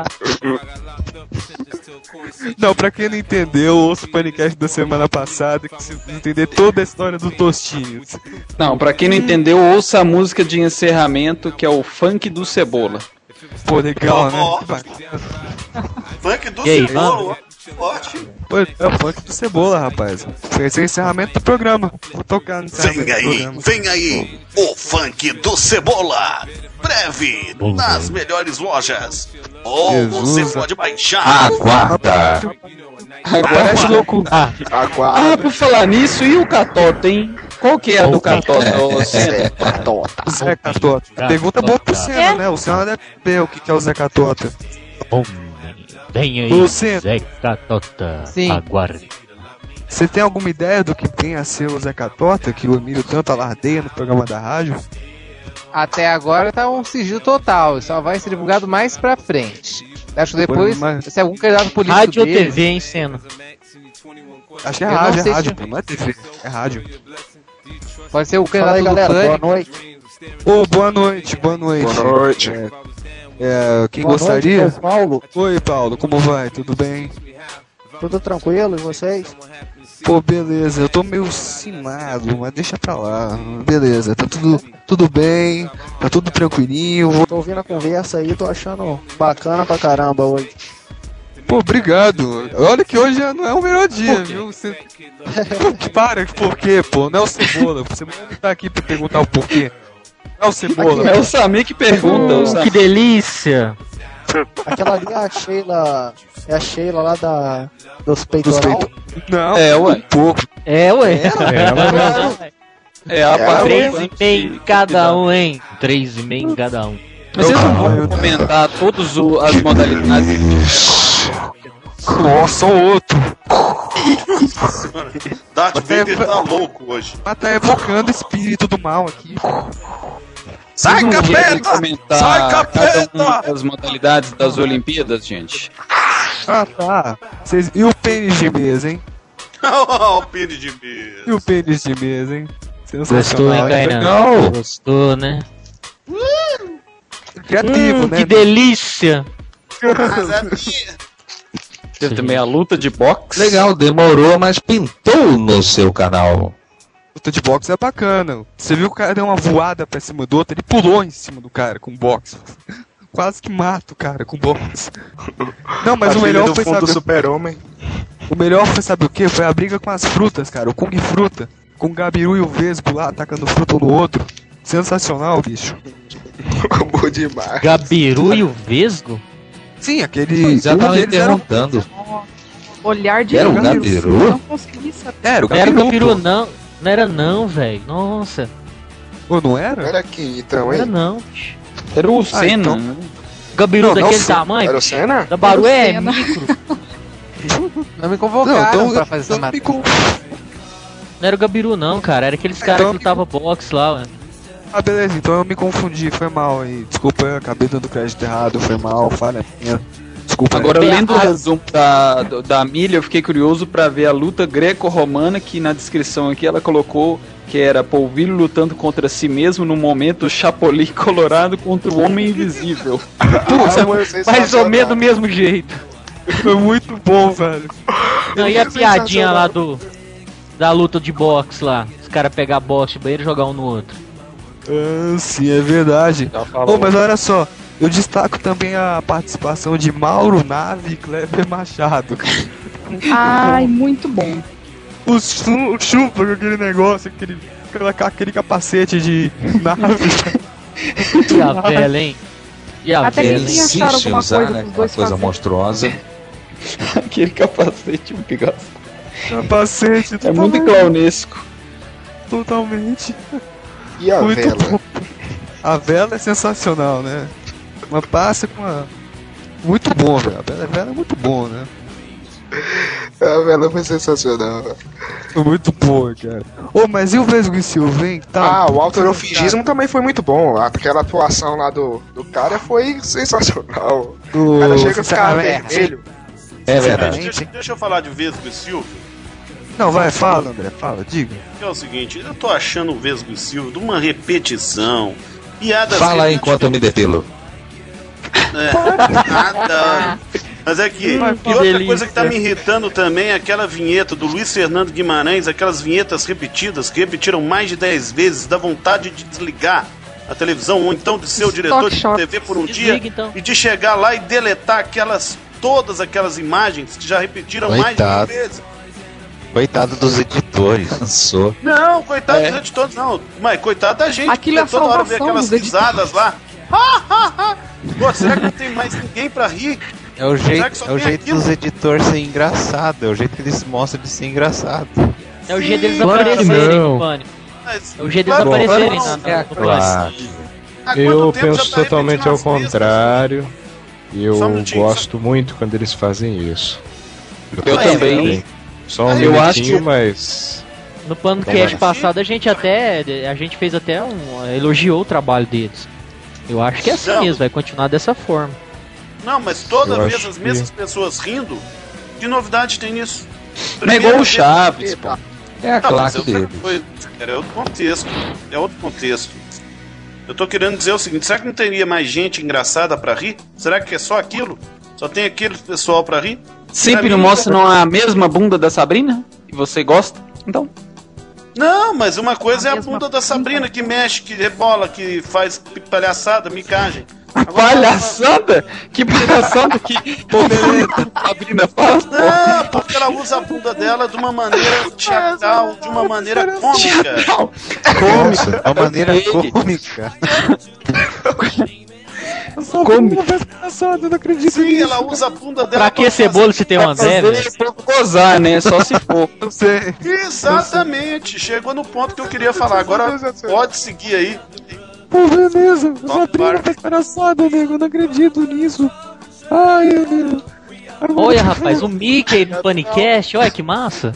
Não, pra quem não entendeu, ouça o podcast da semana passada que precisa entender toda a história do Tostinhos. Não, pra quem não entendeu, ouça a música de encerramento, que é o Funk do Cebola. Pô, legal, Ó, né? Funk do E aí, Cebola, forte. Pô, é o funk do Cebola, rapaz. Esse é o encerramento do programa. Vou tocar no encerramento Vem do aí, programa. vem aí, o Funk do Cebola. Breve, nas melhores lojas. Ou Jesus. você pode baixar. Aguarda! Parece loucura. Ah, por falar nisso, e o Catota, hein? Qual que é a do Catota, ô Senna? O Zé Catota. Pergunta boa pro Senna, né? O Senna deve ver o que é o Zé Catota. Vem aí, Ô, Senna. Zé Catota. Sim. Aguarde. Você tem alguma ideia do que vem a ser o Zé Catota, que o Emílio tanto alardeia no programa da rádio? Até agora tá um sigilo total, só vai ser divulgado mais pra frente. Acho que depois, se algum candidato político Rádio ou deles, TV, hein, Senna? Acho que é Eu não rádio, sei é rádio, se- pô, não é TV, é rádio. pode ser o Fala aí, candidato do galera. Boa Pânico. noite. Ô, boa noite, boa noite. Boa noite. Quem Boa gostaria? noite, Paulo. Oi, Paulo, como vai? Tudo bem? Tudo tranquilo e vocês? Pô, beleza, eu tô meio cimado, mas deixa pra lá. Beleza, tá tudo bem, tá tudo tranquilinho. Tô ouvindo a conversa aí, tô achando bacana pra caramba hoje. Pô, obrigado. Olha que hoje não é o melhor dia, viu? Você... Para, por quê, pô? Não é o Cebola. Você não tá aqui pra perguntar o porquê. Não é o Cebola. É o Samir que pergunta. o Samir. Que delícia. Aquela ali é a Sheila lá dos peitoral. Não, É, ué. pouco. É, ué. É a parte 3,5 em cada um, hein? 3,5 em cada um. Mas vocês não vão comentar todas as modalidades. Nossa, o outro. Darth Vader tá louco hoje. Mas tá evocando espírito do mal aqui. Sai, Vocês não querem capeta! comentar Sai, capeta! cada uma das modalidades das Olimpíadas, gente? Ah, tá. E o pênis de mesa, hein? O pênis de mesa. E o pênis de mesa, hein? Gostou, hein, Kainan? Gostou, né? Criativo, né? Que delícia! Teve também a luta de boxe. Legal, demorou, mas pintou no seu canal. Luta de boxe é bacana. Você viu que o cara deu uma voada pra cima do outro, ele pulou em cima do cara com boxe. Quase que mata o cara com boxe. Não, mas o melhor foi saber... Super-Homem. O melhor foi saber o que? Foi a briga com as frutas, cara. O Kung Fruta. Com o Gabiru e o Vesgo lá atacando fruta um no outro. Sensacional, bicho. Bom demais. Gabiru e o Vesgo? Sim, aquele... Já tava interrompendo. Olhar de Era o Gabiru? Não consegui saber. Era o Não era o Gabiru, Gabiru, não. Não era não, velho. Nossa. Pô, não era? Olha aqui, então, Não hein? era não. Era o Senna. então. Né? Gabiru Não, não daquele sei. tamanho? Era o Senna? Gabaru Era o é Senna. micro. Não me convocaram pra fazer essa me matéria. Não era o Gabiru não, cara. Era aqueles caras Então- que lutavam boxe lá, ué. Ah, beleza, então eu me confundi, foi mal aí. Desculpa, eu acabei dando crédito errado, foi mal, falha minha. Desculpa. Agora, aí. lendo o resumo da Milha, eu fiquei curioso pra ver a luta greco-romana, que na descrição aqui ela colocou que era Polvilho lutando contra si mesmo no momento Chapolin Colorado contra o Homem Invisível. Mais ou menos do mesmo jeito. Foi muito bom, velho. Não, e a piadinha lá da luta de boxe lá? Os caras pegar boxe de banheiro e jogar um no outro. Ah, sim, é verdade. Ô, mas olha só, eu destaco também a participação de Mauro Nave e Kleber Machado. Ai, muito bom. O chupa com aquele negócio, aquele capacete de nave. E a vela, hein? E a Até que vela, enfim hein? acharam alguma usar, coisa né? pros Uma dois coisa fazerem. monstruosa. Aquele capacete, um negócio. Capacete, É muito clownesco. Totalmente. E a Muito vela? bom. A vela é sensacional, né? Uma passa com uma... Muito bom, velho. A vela é muito bom, né? A vela foi sensacional. Foi muito boa, cara. Ô, mas e o Vesgo e Silva, hein? Tá, O autorofigismo também foi muito bom. Aquela atuação lá do cara foi sensacional. O cara chega com os caras vermelhos. É verdade. Deixa eu falar de Vesgo e Silva. Não, vai, fala, André, fala, diga. É o seguinte, eu tô achando o Vesgo e Silva de uma repetição. Piadas Fala aí enquanto eu me depilo. Nada. Mas é que, e outra coisa que tá me irritando também é aquela vinheta do Luiz Fernando Guimarães, aquelas vinhetas repetidas, que repetiram mais de 10 vezes, dá vontade de desligar a televisão, ou então de ser o diretor de TV por um dia, então. e de chegar lá e deletar todas aquelas imagens que já repetiram mais de 10 vezes. Coitado dos editores. Cansou. Não, coitado dos editores, não. Mas coitado da gente, Aquilo é a toda hora ver salvação aquelas dos risadas lá. Pô, será que não tem mais ninguém pra rir? É o Será jeito, que só é o tem jeito aquilo? dos editores ser engraçado. É o jeito que eles mostram de ser engraçado. É o jeito deles Claro que aparecerem não. no Pânico. Mas, É o jeito deles claro que aparecerem não. no Pânico. Claro. Há quanto Eu tempo já penso tá totalmente repetindo ao as mesmas? contrário. Eu Só um minutinho, gosto muito quando eles fazem isso. Eu também. Só um Eu acho minutinho, que- mas... No Pancast passado a gente fez até elogiou o trabalho deles. Eu acho que é assim Não. mesmo, vai continuar dessa forma. Não, mas toda Eu vez acho as que- mesmas pessoas rindo. Que novidade tem nisso? Não é igual o Chaves, pô. É a Não, mas claque dele. é outro contexto. É outro contexto. Eu tô querendo dizer o seguinte, será que não teria mais gente engraçada pra rir? Será que é só aquilo? Só tem aquele pessoal pra rir? Sempre Pra não mim, mostram a mesma bunda da Sabrina? Que você gosta? Então. Não, mas uma coisa é a bunda da Sabrina que mexe, que rebola, que faz palhaçada, micagem. Agora, Palhaçada? Que palhaçada que a Sabrina faz? pô? não, porque ela usa a bunda dela de uma maneira teatral, de uma maneira cômica. Nossa, é uma maneira cômica. Como? Eu não acredito Sim, nisso. ela usa a bunda dela. Pra que cebola se tem um André, velho? Gozar, né? Só se for. Eu sei. Exatamente, chegou no ponto que eu queria falar. Agora pode seguir aí. Pô, beleza. Sabrina faz palhaçada, nego. Eu não acredito nisso. Ai, meu Deus. Olha, rapaz, o Mickey no Panicast, olha que massa.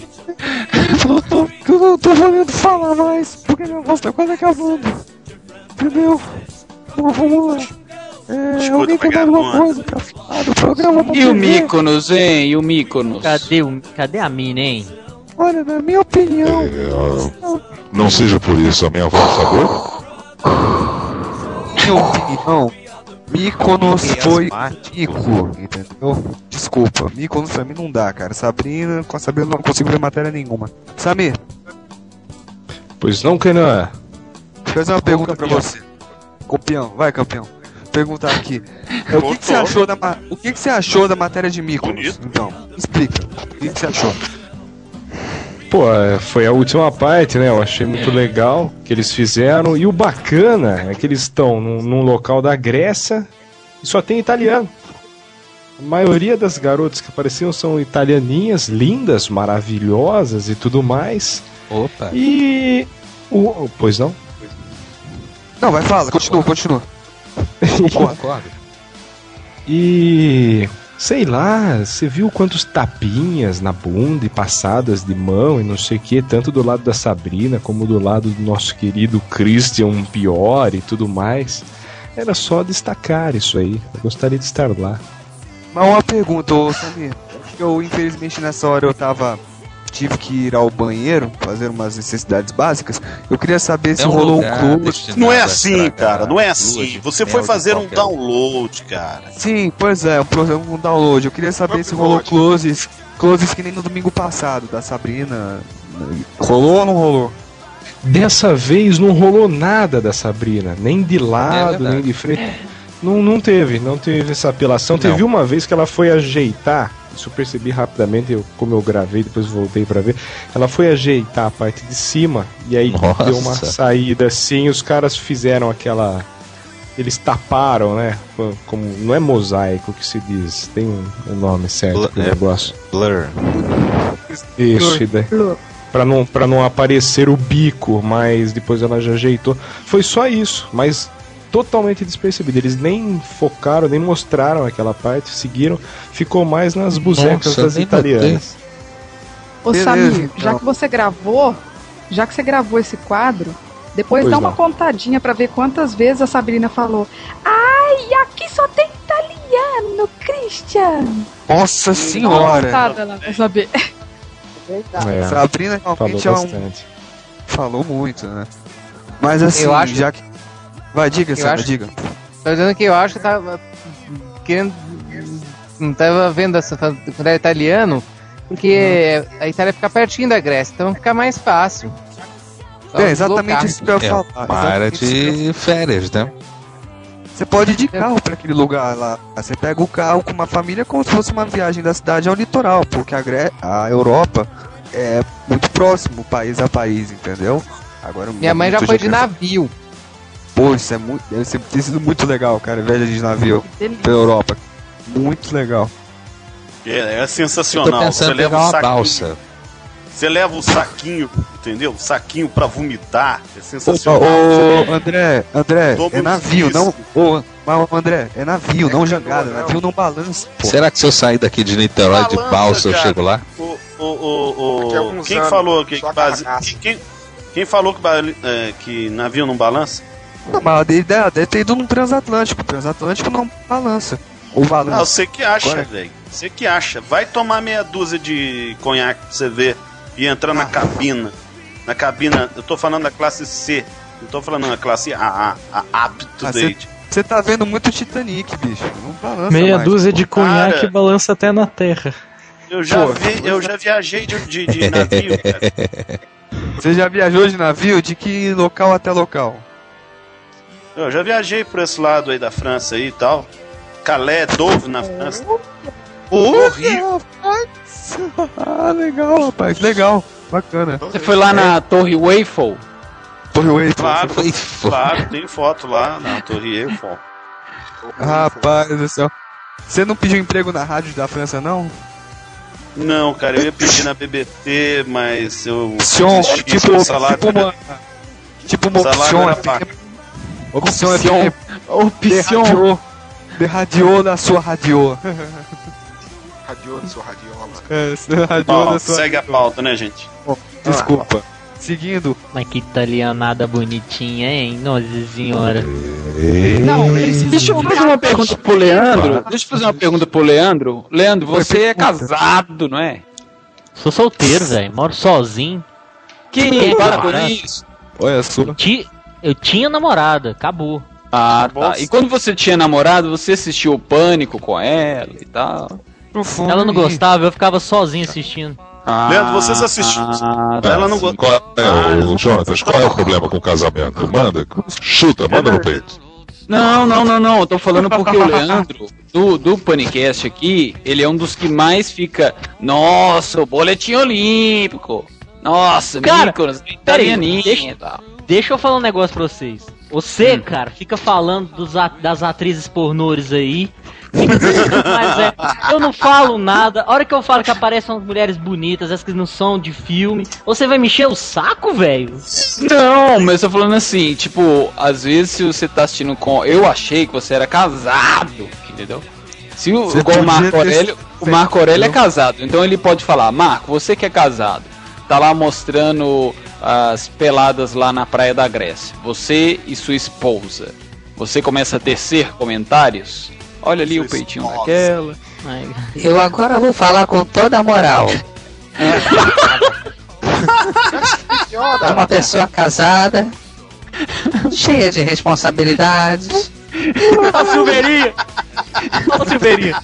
Eu não tô podendo falar mais, porque minha voz tá quase acabando. Entendeu? Bom, vamos lá. Alguém tem alguma coisa pra falar do programa? E o Mykonos, hein? E o Mykonos? Cadê a mina, hein? Olha, na minha opinião... Não seja por isso a minha voz, sabor? Minha opinião... Mykonos foi Mico, entendeu? Desculpa, Mykonos pra mim não dá, cara. Sabrina, com a Sabrina eu não consigo ver matéria nenhuma. Samir. Pois não, Kenan. Vou fazer uma pergunta pra você. Campeão, vai, campeão. Perguntar aqui. O que você achou da matéria de Mykonos? Então, explica. O que você achou? Pô, foi a última parte, né? Eu achei muito legal que eles fizeram. E o bacana é que eles estão num local da Grécia e só tem italiano. A maioria das garotas que apareciam são italianinhas, lindas, maravilhosas e tudo mais. Opa. E... Pois não? Não, vai, fala. Continua. Concordo. E... sei lá, você viu quantos tapinhas na bunda e passadas de mão e não sei o que, tanto do lado da Sabrina como do lado do nosso querido Christian Pior e tudo mais. Era só destacar isso aí. Eu gostaria de estar lá. Mas uma pergunta, ô Samir. Eu, infelizmente, nessa hora tive que ir ao banheiro, fazer umas necessidades básicas. Eu queria saber se rolou um close. Não é assim, cara, não é assim. Você foi fazer um download, cara. Sim, pois é, um download. Eu queria saber se rolou closes que nem no domingo passado, da Sabrina. Rolou ou não rolou? Dessa vez não rolou nada da Sabrina, nem de lado, nem de frente. Não teve essa apelação. Não. Teve uma vez que ela foi ajeitar. Isso eu percebi rapidamente, como eu gravei, depois voltei pra ver. Ela foi ajeitar a parte de cima e aí deu uma saída assim. Os caras fizeram aquela... Eles taparam, né? Como, não é mosaico que se diz, tem um nome certo pro negócio. Blur. Isso, blur. Pra não aparecer o bico, mas depois ela já ajeitou. Foi só isso, mas... totalmente despercebido, eles nem focaram, nem mostraram aquela parte, seguiram, ficou mais nas buzecas das italianas. Ô Samir, já que você gravou esse quadro, depois dá uma contadinha pra ver quantas vezes a Sabrina falou: ai, aqui só tem italiano, Christian. Nossa senhora! Dá uma contada lá pra saber. Sabrina realmente falou muito, né? Mas assim, eu acho... já que... Vai, diga, Sandra, diga. Tô dizendo que eu acho que tava querendo... não tava vendo essa quando era italiano, porque a Itália fica pertinho da Grécia, então fica mais fácil. Exatamente isso que eu ia falar. Uma área de férias, né? Você pode ir de carro pra aquele lugar lá. Você pega o carro com uma família como se fosse uma viagem da cidade ao litoral, porque a Europa é muito próximo, país a país, entendeu? Agora, minha mãe já foi de navio. Pô, isso deve ter sido muito legal, cara, viagem de navio pela Europa. Muito legal. É sensacional. Você leva uma balsa. Você leva o saquinho, entendeu? O saquinho pra vomitar. É sensacional. André, é navio, não... André, é navio, não jangada. Navio não balança. Pô. Será que se eu sair daqui de Niterói de balsa, eu chego lá? Quem falou que quem falou que navio não balança? Não, mas a ideia deve ter ido num transatlântico. Transatlântico não balança. Ou balança. Não, você que acha, velho. Você que acha. Vai tomar meia dúzia de conhaque pra você ver e entrar na cabina. Na cabina, eu tô falando da classe C. Não tô falando da classe A up to date. Você tá vendo muito Titanic, bicho. Não balança meia mais, dúzia de conhaque balança até na terra. Eu já viajei de navio, cara. Você já viajou de navio? De que local até local? Eu já viajei por esse lado aí da França aí e tal. Calais, Douvres na França. Horrível. Ah, legal, rapaz. Legal. Bacana. Você foi lá na Torre Eiffel? Torre Eiffel. Claro, tem foto lá na Torre Eiffel. Rapaz do céu. Você não pediu emprego na rádio da França, não? Não, cara, eu ia pedir na BBC, mas eu... Tipo uma opção de radio na sua radio. Radio na sua radiola. Radio na sua segue a pauta, né, gente? Desculpa. Seguindo. Mas que italianada bonitinha, hein? Nossa senhora. Não, Deixa eu fazer uma pergunta pro Leandro. Deixa eu fazer uma pergunta pro Leandro. Leandro, você é casado, não é? Sou solteiro, velho. Moro sozinho. Que para com isso. Olha só. Eu tinha namorada, acabou. Ah, tá. E quando você tinha namorado, você assistiu o Pânico com ela e tal? Ela não gostava, eu ficava sozinho assistindo. Leandro, vocês assistiram. Ela não gostava. Jonas, qual é o problema com o casamento? Manda, chuta, manda no peito. Não. Eu tô falando porque o Leandro, do Panicast aqui, ele é um dos que mais fica. Nossa, o boletim olímpico. Nossa, cara, Nicolas, italianinha e tal. Deixa eu falar um negócio pra vocês. Você, cara, fica falando das atrizes pornôs aí. Mas eu não falo nada. A hora que eu falo que aparecem umas mulheres bonitas, essas que não são de filme, você vai me encher o saco, velho? Não, mas eu tô falando assim, tipo, às vezes se você tá assistindo com. Eu achei que você era casado, entendeu? Se igual o Marco Aurélio é casado, então ele pode falar: Marco, você que é casado, tá lá mostrando as peladas lá na praia da Grécia, você e sua esposa, você começa a tecer comentários. Olha ali o peitinho daquela. Eu agora vou falar com toda a moral. É uma pessoa casada, cheia de responsabilidades. A Silveirinha! Olha a Silveirinha!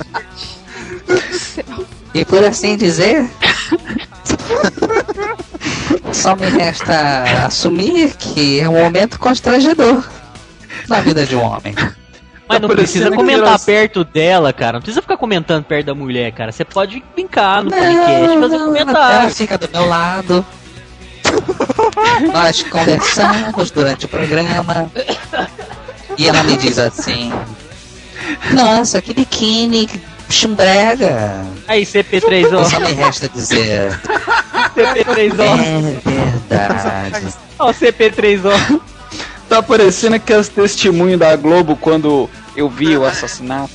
E por assim dizer, só me resta assumir que é um momento constrangedor na vida de um homem. Mas não precisa comentar perto dela, cara. Não precisa ficar comentando perto da mulher, cara. Você pode brincar no podcast, fazer comentário. Ela fica do meu lado. Nós conversamos durante o programa. E ela me diz assim: nossa, que biquíni, que chumbrega. Aí, CP3O. Só me resta dizer: CP3O. É verdade. Ó, o CP3O. Tá parecendo aqueles testemunhos da Globo quando eu vi o assassinato.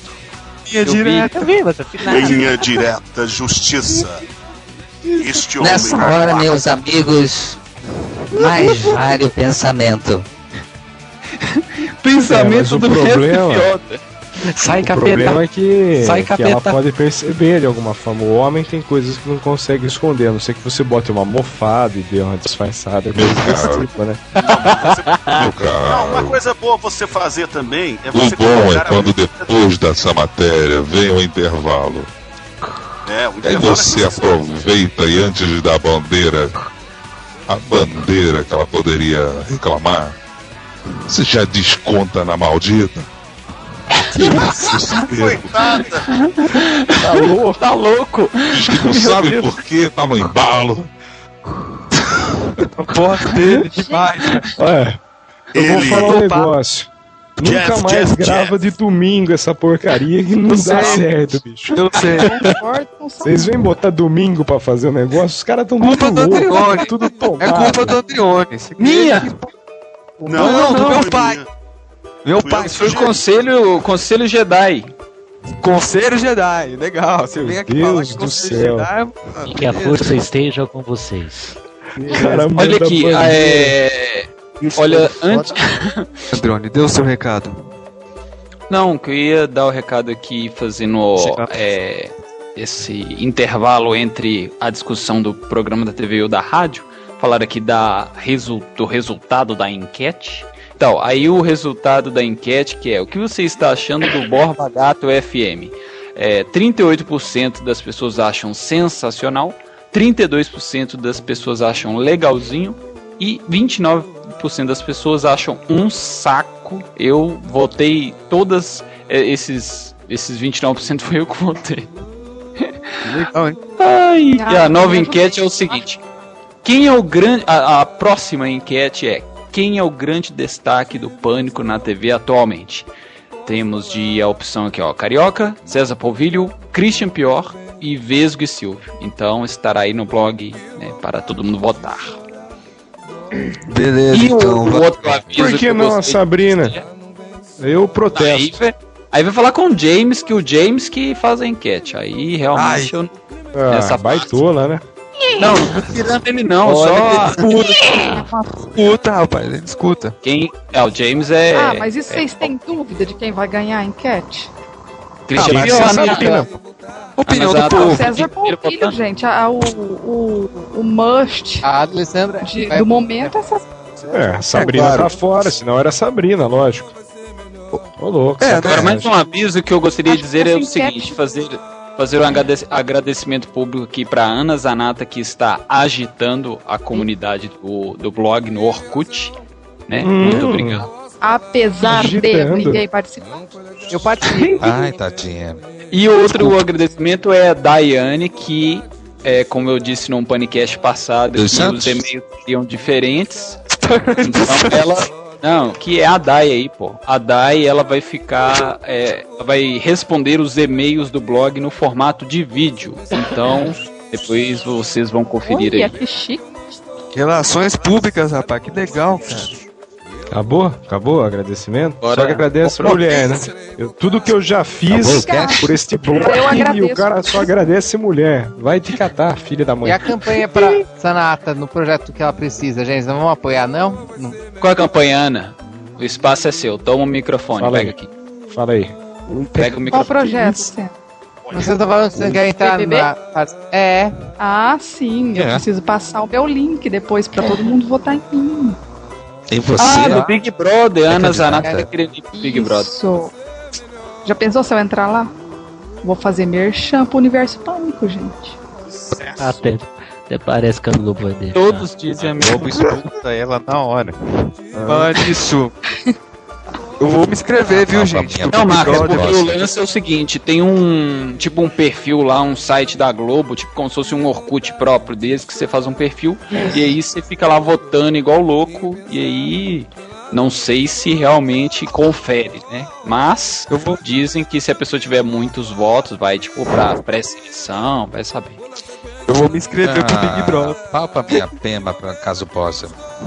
Linha direta, justiça. Este homem. Nessa hora, meus amigos, mais vale o pensamento. Pensamento do problema. Sai o capeta. problema é que, Sai que ela capeta. pode perceber de alguma forma. O homem tem coisas que não consegue esconder, a não ser que você bote uma mofada e dê uma disfarçada, coisa desse tipo, né? Não, uma coisa boa você fazer também é O você bom é quando depois dessa matéria vem o intervalo. o Aí intervalo você aproveita e antes de dar a bandeira que ela poderia reclamar, você já desconta na maldita. Coitada! Tá louco! Não sabe por que tá no embalo. Porra dele demais. Olha, eu vou falar um negócio. Nunca mais grava de domingo essa porcaria que não dá certo, bicho. Eu sei. Vocês vêm botar domingo pra fazer o negócio, os caras tão muito loucos, tudo tomado. É culpa do Andrione. Minha! Não, do meu pai. Meu pai. Foi o conselho Jedi. Conselho Jedi, legal. Você vem aqui falar que do Conselho céu. Jedi. E que a força esteja com vocês. Olha aqui, olha, antes. Androne, dê o seu recado. Não, que eu ia dar o recado aqui fazendo esse intervalo entre a discussão do programa da TV ou da rádio. Falar aqui do resultado da enquete. Então, aí o resultado da enquete, que é: o que você está achando do Borba Gato FM? 38% das pessoas acham sensacional, 32% das pessoas acham legalzinho e 29% das pessoas acham um saco. Eu votei todas esses 29% foi eu que votei. Legal, hein? E a nova enquete é o seguinte: quem é o grande... A próxima enquete é: quem é o grande destaque do Pânico na TV atualmente? Temos a opção aqui, ó: Carioca, César Polvilho, Christian Pior e Vesgo e Silvio. Então estará aí no blog, né, para todo mundo votar. Beleza, e então. o outro aviso Por que não a Sabrina? Eu protesto. Aí vai falar com o James, que o James que faz a enquete. Aí realmente eu... Baitola, né? Não tô tirando ele não, Olha, escuta, rapaz, ele escuta. Quem? O James é... Ah, mas isso vocês têm dúvida de quem vai ganhar a enquete? Christian Opinião do povo. César Pompilho, gente. O must A Alessandra do momento é essa... A Sabrina tá fora, senão era a Sabrina, lógico. Ô, louco. Agora, mais um aviso que eu gostaria de dizer é o seguinte, fazer um agradecimento público aqui para Ana Zanata, que está agitando a comunidade do blog no Orkut, né? Muito obrigado. Apesar de ninguém participar. Eu participei. Ai, tadinha. E outro agradecimento é a Daiane, que, como eu disse num panicast passado, que os e-mails seriam diferentes. Então ela... Não, que é a Dai aí, pô. A Dai, ela vai ficar... ela vai responder os e-mails do blog no formato de vídeo. Então, depois vocês vão conferir aí. Que chique. Relações públicas, rapaz, que legal, cara. Acabou o agradecimento? Agora, só que agradece a mulher, né? Tudo que eu já fiz por este blog e o cara só agradece mulher. Vai te catar, filha da mãe. E a campanha pra Sanata no projeto que ela precisa, gente? Não vamos apoiar, não? Qual é a campanha, Ana? O espaço é seu. Toma o microfone, Fala pega aí. aqui. Fala aí. Pega o microfone. Qual projeto, Sam? Você tá falando que você quer entrar na... Ah, sim. Eu preciso passar o meu link depois pra todo mundo votar em mim. E você? Do Big Brother. Ana Zanata queria ir pro Big Brother. Isso. Já pensou se eu entrar lá? Vou fazer merchan pro Universo Pânico, gente. Até parece que a Globo vai deixar. Todos dizem a mesma Globo expulsa ela na hora. Fala disso. Eu vou me inscrever, viu, gente? Não, Marcos, porque o lance é o seguinte, tem um perfil lá, um site da Globo, tipo como se fosse um Orkut próprio deles, que você faz um perfil, e aí você fica lá votando igual louco, e aí não sei se realmente confere, né? Mas dizem que se a pessoa tiver muitos votos, vai tipo pra pré-seleção, vai saber. Eu vou me inscrever pro Big Brother. Palpa minha pema pra caso possa.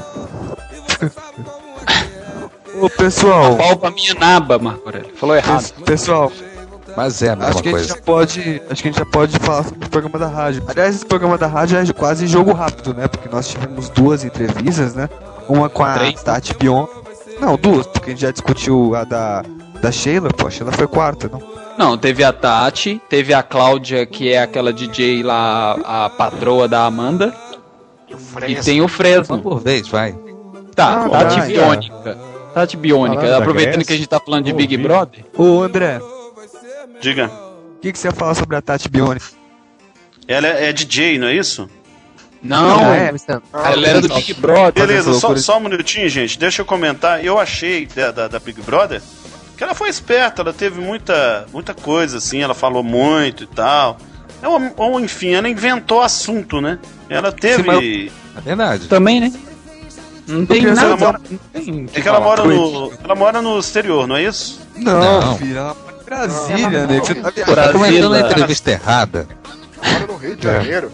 Ô, pessoal. Palpa minha naba, Marco Aurélio. Falou errado. Pessoal. Mas é a mesma coisa. Acho que a gente já pode falar sobre o programa da rádio. Aliás, esse programa da rádio é quase jogo rápido, né? Porque nós tivemos 2 entrevistas, né? Uma com a Tati Bion. Não, 2, porque a gente já discutiu a da Sheila. Pô, a Sheila foi 4, não? Não, teve a Tati, teve a Cláudia, que é aquela DJ lá, a patroa da Amanda. E tem o Fresno. Por vez, vai. Tá, Tati Biônica. Tati Biônica, aproveitando que a gente tá falando de Big Brother. Ô, André. Diga. O que você ia falar sobre a Tati Biônica? Ela é DJ, não é isso? Não, ela era do Big Brother. Beleza, só um minutinho, gente. Deixa eu comentar. Eu achei da Big Brother que ela foi esperta, ela teve muita coisa, assim, ela falou muito e tal. Ou enfim, ela inventou assunto, né? Ela teve... É verdade. Também, né? Não tem nada. É que ela mora no exterior, não é isso? Não. Filha, ela mora em Brasília, né? Você tá comentando a entrevista errada. Mora no Rio de Janeiro.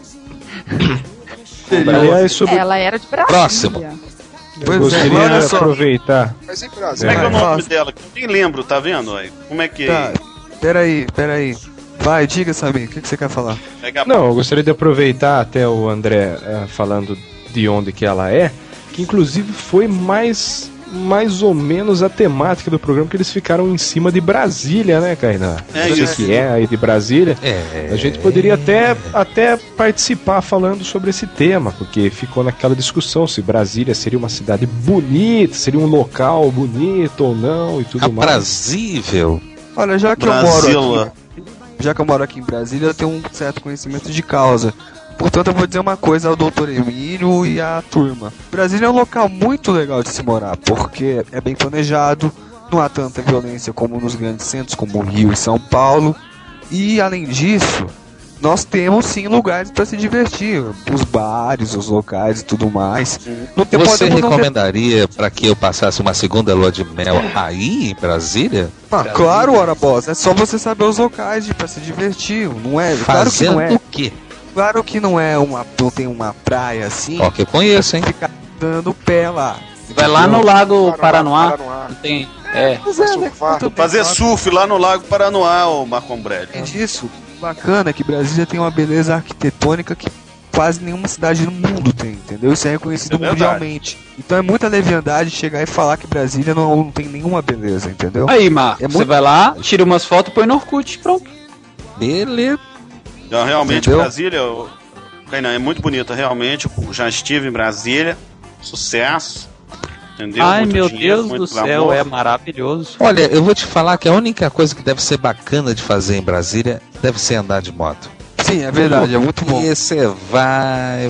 Ela era de Brasília. Próximo. Eu gostaria de aproveitar. Mas em Brasília. Como é que é o nome dela? Eu nem lembro, tá vendo? Como é que... Tá, peraí. Vai, diga, Samir, o que você quer falar? Não, eu gostaria de aproveitar até o André falando de onde que ela é, que inclusive foi mais ou menos a temática do programa, que eles ficaram em cima de Brasília, né, Kainan? Você que é aí de Brasília, a gente poderia até participar falando sobre esse tema, porque ficou naquela discussão se Brasília seria uma cidade bonita, seria um local bonito ou não e tudo mais. Aprazível. Olha, já que eu moro aqui em Brasília, eu tenho um certo conhecimento de causa. Portanto, eu vou dizer uma coisa ao Dr. Emílio e à turma. Brasília é um local muito legal de se morar, porque é bem planejado, não há tanta violência como nos grandes centros, como Rio e São Paulo. E, além disso, nós temos sim lugares para se divertir, os bares, os locais e tudo mais. Você recomendaria para que eu passasse uma segunda lua de mel aí em Brasília? Claro, ora boss, é só você saber os locais para se divertir, não é? Claro que não é. O quê? Claro que não tem uma praia assim. Ó, que eu conheço, hein? Ficar dando pé lá. Vai lá no Lago Paranoá. Tem, fazer surf lá no Lago Paranoá, ô Marco Aurélio. É disso. Bacana que Brasília tem uma beleza arquitetônica que quase nenhuma cidade no mundo tem, entendeu? Isso é reconhecido mundialmente. Então é muita leviandade chegar e falar que Brasília não tem nenhuma beleza, entendeu? Aí, Marcos, você vai lá, tira umas fotos, põe no Orkut, pronto. Beleza. Não, realmente, Entendeu? Brasília, Kainan, é muito bonita, realmente. Eu já estive em Brasília, sucesso. Entendeu? Ai, Muito meu dinheiro, Deus muito do céu, glamour. é maravilhoso. Olha, eu vou te falar que a única coisa que deve ser bacana de fazer em Brasília deve ser andar de moto. Sim, é verdade, é muito bom. E você vai.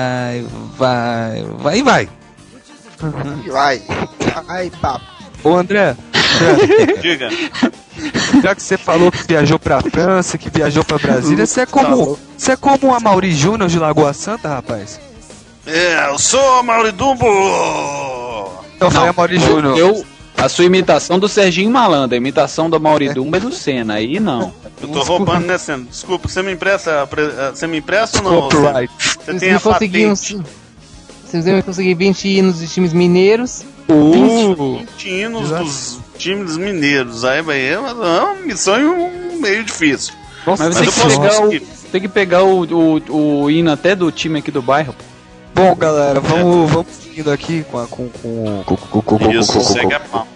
Ai, papo. Ô André, Diga. já que você falou que viajou pra França, que viajou pra Brasília, você é como a Mauri Júnior de Lagoa Santa, rapaz? Eu sou a Mauri Dumbo! Não, foi a Mauri Júnior. A sua imitação do Serginho Malandro, a imitação do Mauri Dumbo é do Senna, aí não. Eu tô roubando, né, Senna? Desculpa, você me empresta ou não? Copyright. Você tem a patente. Vocês devem conseguir 20 hinos de times mineiros. 20 hinos dos times mineiros. Aí é uma missão meio difícil. Mas tem que pegar o hino até do time aqui do bairro. Bom, galera, vamos indo aqui com Isso, segue a pau.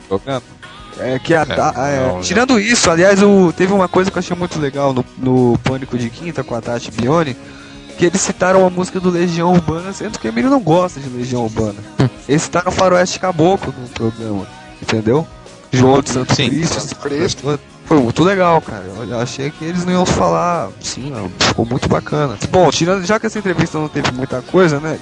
Tirando isso, aliás, teve uma coisa que eu achei muito legal no Pânico de Quinta com a Tati Bioni, que eles citaram a música do Legião Urbana, sendo que o Emílio não gosta de Legião Urbana. Eles citaram Faroeste Caboclo no programa, entendeu? João de Santo Cristo. Foi muito legal, cara. Eu achei que eles não iam falar, sim, ficou muito bacana. Bom, já que essa entrevista não teve muita coisa, né?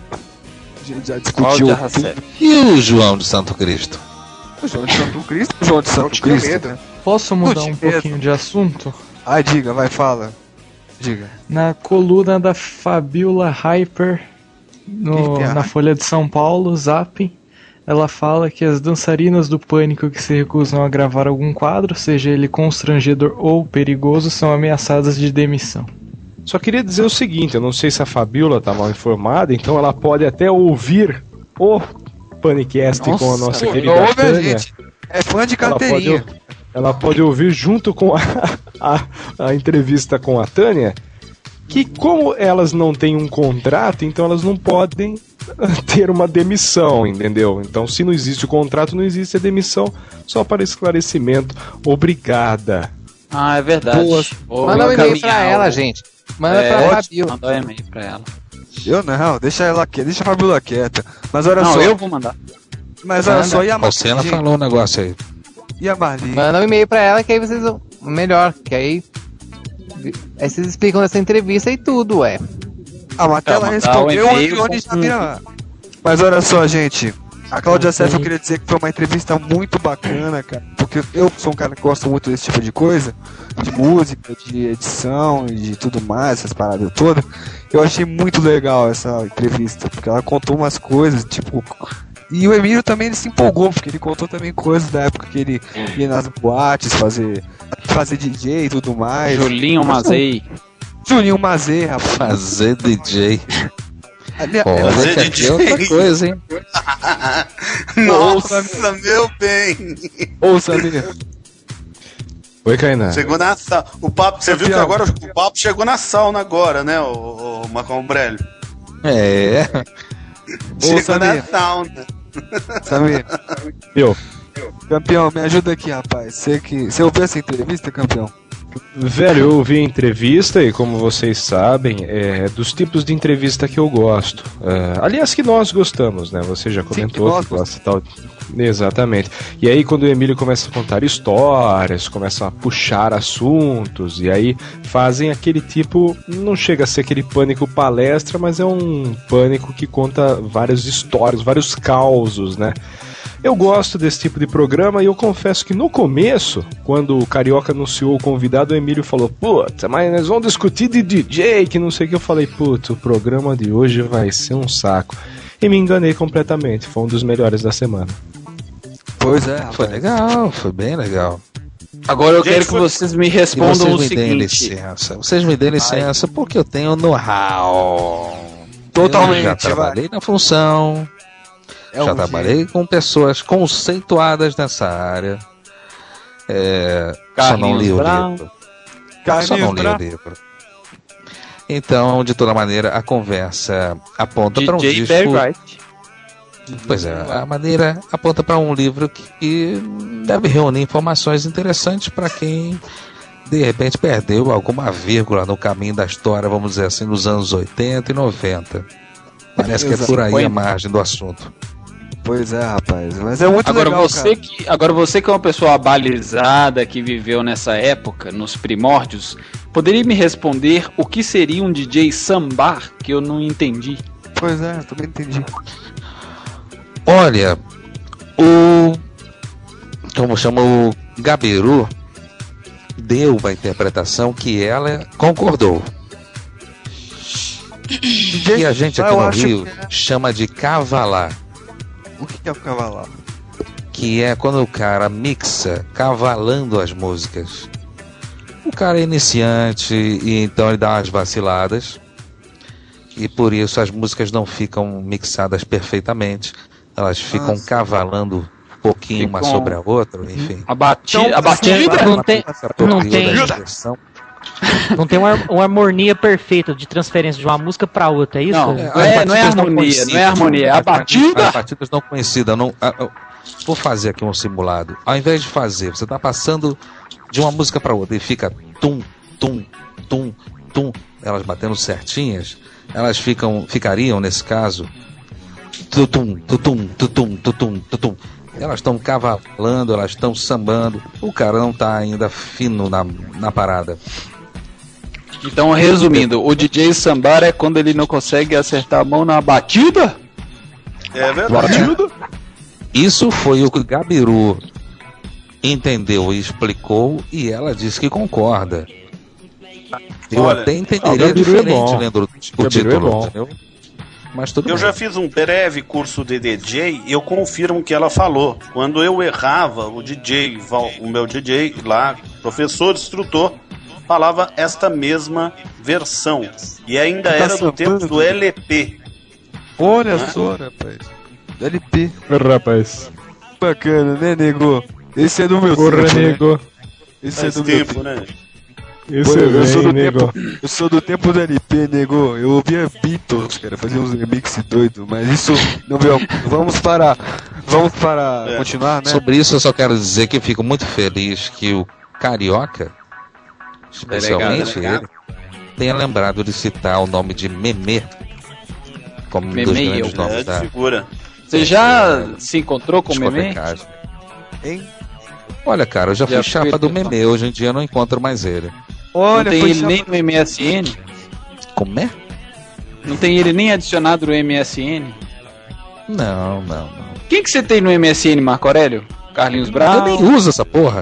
A gente já discutiu tudo. E o João de Santo Cristo? O João de Santo Cristo? O João de Santo Cristo. Posso mudar um pouquinho de assunto? Ah, diga, vai, fala. Diga. Na coluna da Fabiola Hyper, na Folha de São Paulo, Zap, ela fala que as dançarinas do Pânico que se recusam a gravar algum quadro, seja ele constrangedor ou perigoso, são ameaçadas de demissão. Só queria dizer o seguinte, eu não sei se a Fabiola está mal informada, então ela pode até ouvir o Panicast com a nossa querida Tânia. É fã de carteirinha. Ela pode ouvir junto com a entrevista com a Tânia, que como elas não têm um contrato, então elas não podem ter uma demissão, entendeu? Então se não existe o contrato, não existe a demissão. Só para esclarecimento, obrigada. Ah, é verdade. Manda um e-mail pra ela, gente. Manda pra Fabiola. Manda um e-mail pra ela. Eu não, deixa ela quieta, deixa a Fabiola quieta. Mas olha só. Não, eu vou mandar. Mas olha só, e a Marli? Você ela falou um negócio aí. E a Marli? Manda um e-mail pra ela que aí vocês vão. Melhor, que aí vocês explicam essa entrevista e tudo, ué. Mas ela respondeu e onde já vira. Mas olha só, gente. A Cláudia Seff, eu queria dizer que foi uma entrevista muito bacana, cara. Porque eu sou um cara que gosta muito desse tipo de coisa, de música, de edição e de tudo mais, essas paradas todas. Eu achei muito legal essa entrevista, porque ela contou umas coisas, tipo. E o Emílio também ele se empolgou, porque ele contou também coisas da época que ele ia nas boates fazer DJ e tudo mais. Julinho Mazei, rapaz. Fazer DJ. Fazer DJ é outra coisa, hein? Nossa, meu bem. Ouça, amiga. Oi, Kainan. Chegou na sauna. O papo, você viu que agora o papo chegou na sauna agora, né, o Macão Brelli? É. Chegou na sauna. Samir. Eu. Campeão, me ajuda aqui, rapaz. Você ouviu essa entrevista, campeão? Velho, eu ouvi a entrevista e, como vocês sabem, é dos tipos de entrevista que eu gosto. Aliás, que nós gostamos, né? Você já comentou que gosta e tal. Exatamente. E aí, quando o Emílio começa a contar histórias, começa a puxar assuntos, e aí fazem aquele tipo. Não chega a ser aquele pânico palestra, mas é um pânico que conta várias histórias, vários causos, né? Eu gosto desse tipo de programa e eu confesso que no começo, quando o Carioca anunciou o convidado, o Emílio falou, puta, mas nós vamos discutir de DJ, que não sei o que. Eu falei, puta, o programa de hoje vai ser um saco. E me enganei completamente, foi um dos melhores da semana. Pois é, foi legal, foi bem legal. Agora eu quero que vocês me respondam o seguinte. Vocês me deem licença, porque eu tenho know-how. Totalmente. Eu já trabalhei na função. Já trabalhei com pessoas conceituadas nessa área. Só não li o livro. Então, de toda maneira, a conversa aponta para um disco. Pois é, a maneira aponta para um livro que deve reunir informações interessantes para quem de repente perdeu alguma vírgula no caminho da história, vamos dizer assim, nos anos 80 e 90. Parece que é por aí a margem do assunto. Pois é, rapaz, mas é muito agora legal, agora você que é uma pessoa abalizada, que viveu nessa época, nos primórdios, poderia me responder o que seria um DJ sambar, que eu não entendi? Pois é, também entendi. Olha, como chama, o Gabiru deu uma interpretação que ela concordou. E a gente aqui no Rio chama de cavalar. O que é o cavalar? Que é quando o cara mixa cavalando as músicas. O cara é iniciante e então ele dá umas vaciladas. E por isso as músicas não ficam mixadas perfeitamente. Elas ficam cavalando um pouquinho uma sobre a outra, enfim. A batida não tem uma harmonia perfeita de transferência de uma música pra outra, é isso? Não é harmonia, é a batida. As batidas não conhecidas. Vou fazer aqui um simulado. Ao invés de fazer, você tá passando de uma música pra outra e fica tum, tum, tum, tum, elas batendo certinhas, elas ficariam nesse caso tutum, tutum, tutum, tutum, tutum. Elas estão cavalando, elas estão sambando. O cara não tá ainda fino na parada. Então, resumindo, o DJ sambar é quando ele não consegue acertar a mão na batida? É verdade. Isso foi o que o Gabiru entendeu e explicou, e ela disse que concorda. Eu até entenderia diferente lendo o título, entendeu? Mas tudo eu bem. já fiz um breve curso de DJ e eu confirmo o que ela falou. Quando eu errava, o meu DJ lá, professor, instrutor, falava esta mesma versão. E ainda era do tempo do LP. Olha só, rapaz. LP. Rapaz. Bacana, né, nego? Esse é do meu tempo, nego. Esse é do meu tempo, né? Eu sou do tempo do LP, nego. Eu ouvia Beatles, cara, fazia uns remix doidos, mas isso não veio. Vamos para continuar, né? Sobre isso eu só quero dizer que fico muito feliz que o Carioca, especialmente ele, tenha lembrado de citar o nome de Memê como um dos grandes nomes da figura. Você já se encontrou com o Memê? Hein? Olha, cara, eu já fui chapa do Memê, hoje em dia eu não encontro mais ele. Olha, não tem ele nem no MSN? Como é? Não tem ele nem adicionado no MSN? Não. Quem que você tem no MSN, Marco Aurélio? Carlinhos Brau? Eu nem uso essa porra.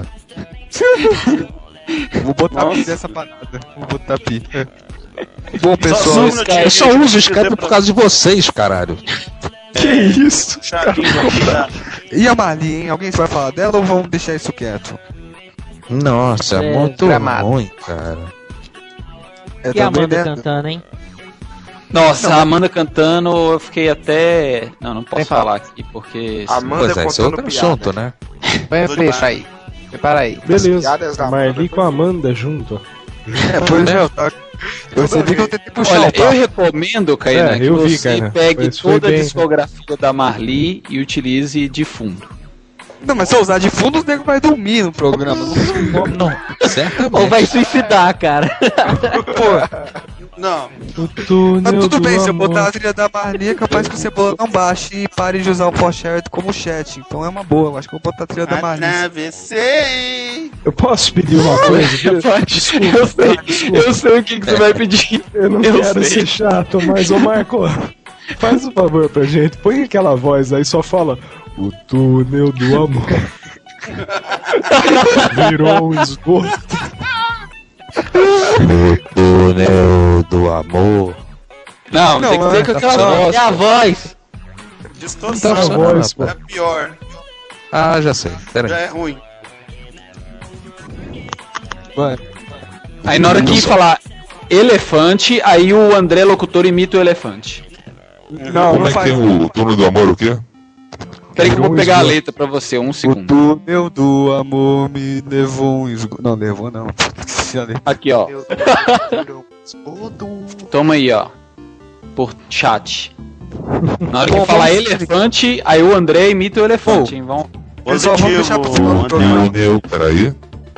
Vou botar pi dessa parada. Vou botar pi. Bom, pessoal, eu só uso o Skype por causa de vocês, caralho. Que isso? E a Marli, hein? Alguém vai falar dela ou vamos deixar isso quieto? Nossa, muito ruim, cara. E a Amanda cantando, hein? Nossa, a Amanda cantando, eu fiquei até... Não posso falar aqui, porque... Amanda contando esse é outro assunto, né? Deixa aí. Prepara aí. Beleza, Marli com a Amanda junto. Pois é, eu percebi que eu tentei puxar. Olha, eu recomendo, Caína, que você pegue toda a discografia da Marli e utilize de fundo. Não, mas se eu usar de fundo, o nego vai dormir no programa. Não, certamente. Ou vai suicidar, cara. Pô, não. Mas tudo bem, se eu botar a trilha da Marli, é capaz que o Cebola não baixe e pare de usar o post-share como chat. Então é uma boa, eu acho que eu vou botar a trilha da Marli. Eu posso pedir uma coisa? Desculpa. Eu sei o que você vai pedir. Eu não quero ser chato, mas ô Marco, faz um favor pra gente. Põe aquela voz aí, só fala o túnel do amor. Virou um esgoto. O túnel do amor. Não, tem que ter com aquela voz. É a voz. Distorção, é pior. Ah, já sei. Pera Já aí. é ruim. Aí na hora que falar elefante, aí o André locutor imita o elefante. Não, como é que tem o túnel do amor o quê? Peraí que eu vou pegar a letra pra você, um segundo. O túnel do amor me levou um esgoto. Não, levou não. Aqui, ó. Toma aí, ó. Por chat. Na hora que falar elefante, aí o André imita o elefante, hein? Vamos deixar pro final do programa. Peraí.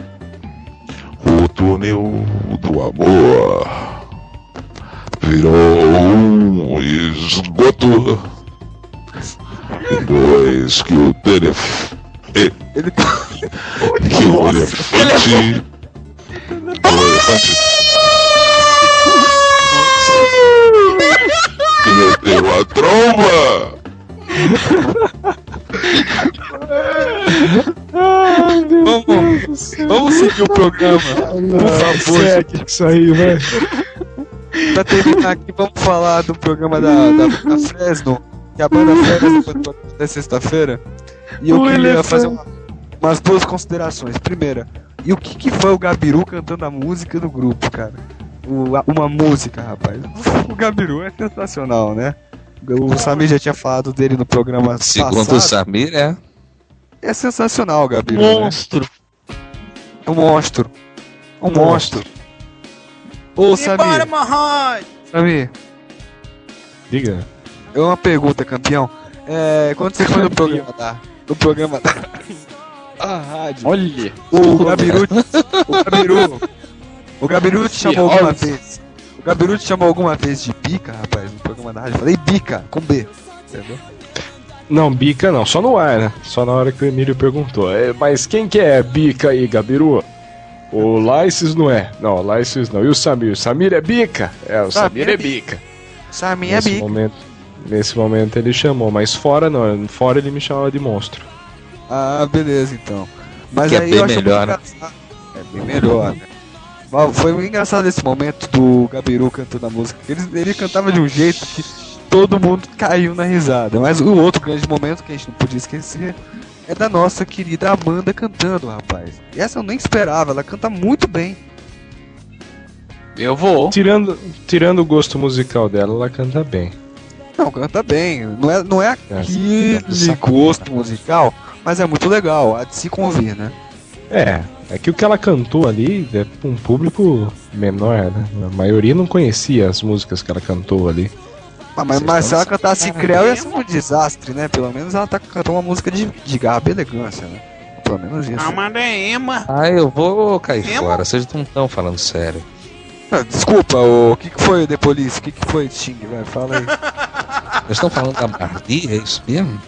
O túnel do amor virou um esgoto. Depois que o elefante. Meteu a tromba! Vamos seguir o programa. Por favor, isso aí, velho. Pra terminar aqui, vamos falar do programa da Fresno, que a banda Fresno foi da sexta-feira. E eu queria fazer umas duas considerações. Primeira, e o que foi o Gabiru cantando a música do grupo, cara? Uma música, rapaz. O Gabiru é sensacional, né? O Samir já tinha falado dele no programa Segundo passado. o Samir, é sensacional, Gabiru. Monstro. Né? É um monstro. Um monstro. Ô, Samir. Samir. Diga. É uma pergunta, campeão. Quando você foi no programa da a rádio. Olha. O Gabiru te chamou alguma vez? O Gabiru te chamou alguma vez de bica, rapaz, no programa da rádio? Eu falei bica, com B, entendeu? Não, bica não, só no ar, né? Só na hora que o Emílio perguntou. Mas quem que é bica aí, Gabiru? O Lysis não é. Não, o Lysis não. E o Samir? O Samir é bica? O Samir é bica. Samir é bica. Nesse momento ele chamou, mas fora não. Fora ele me chamava de monstro. Ah, beleza então. Mas que aí é bem eu acho melhor, né? É bem melhor, né? Foi muito engraçado esse momento do Gabiru cantando a música. Ele cantava de um jeito que todo mundo caiu na risada. Mas o outro grande momento que a gente não podia esquecer é da nossa querida Amanda cantando, rapaz. E essa eu nem esperava, ela canta muito bem. Eu vou. Tirando o gosto musical dela, ela canta bem. Não, canta bem. Não é aquele gosto musical, mas é muito legal, há de se convir, né? É que o que ela cantou ali é pra um público menor, né? A maioria não conhecia as músicas que ela cantou ali. Mas se ela cantasse Creu ia ser um desastre, né? Pelo menos ela tá cantando uma música de garra e elegância, né? Pelo menos isso. Amanda é Emma. Eu vou cair fora, vocês não estão falando sério. Desculpa, o que foi The Police? O que foi Sting? Vai, fala aí. Vocês estão falando da Barbie, é isso mesmo?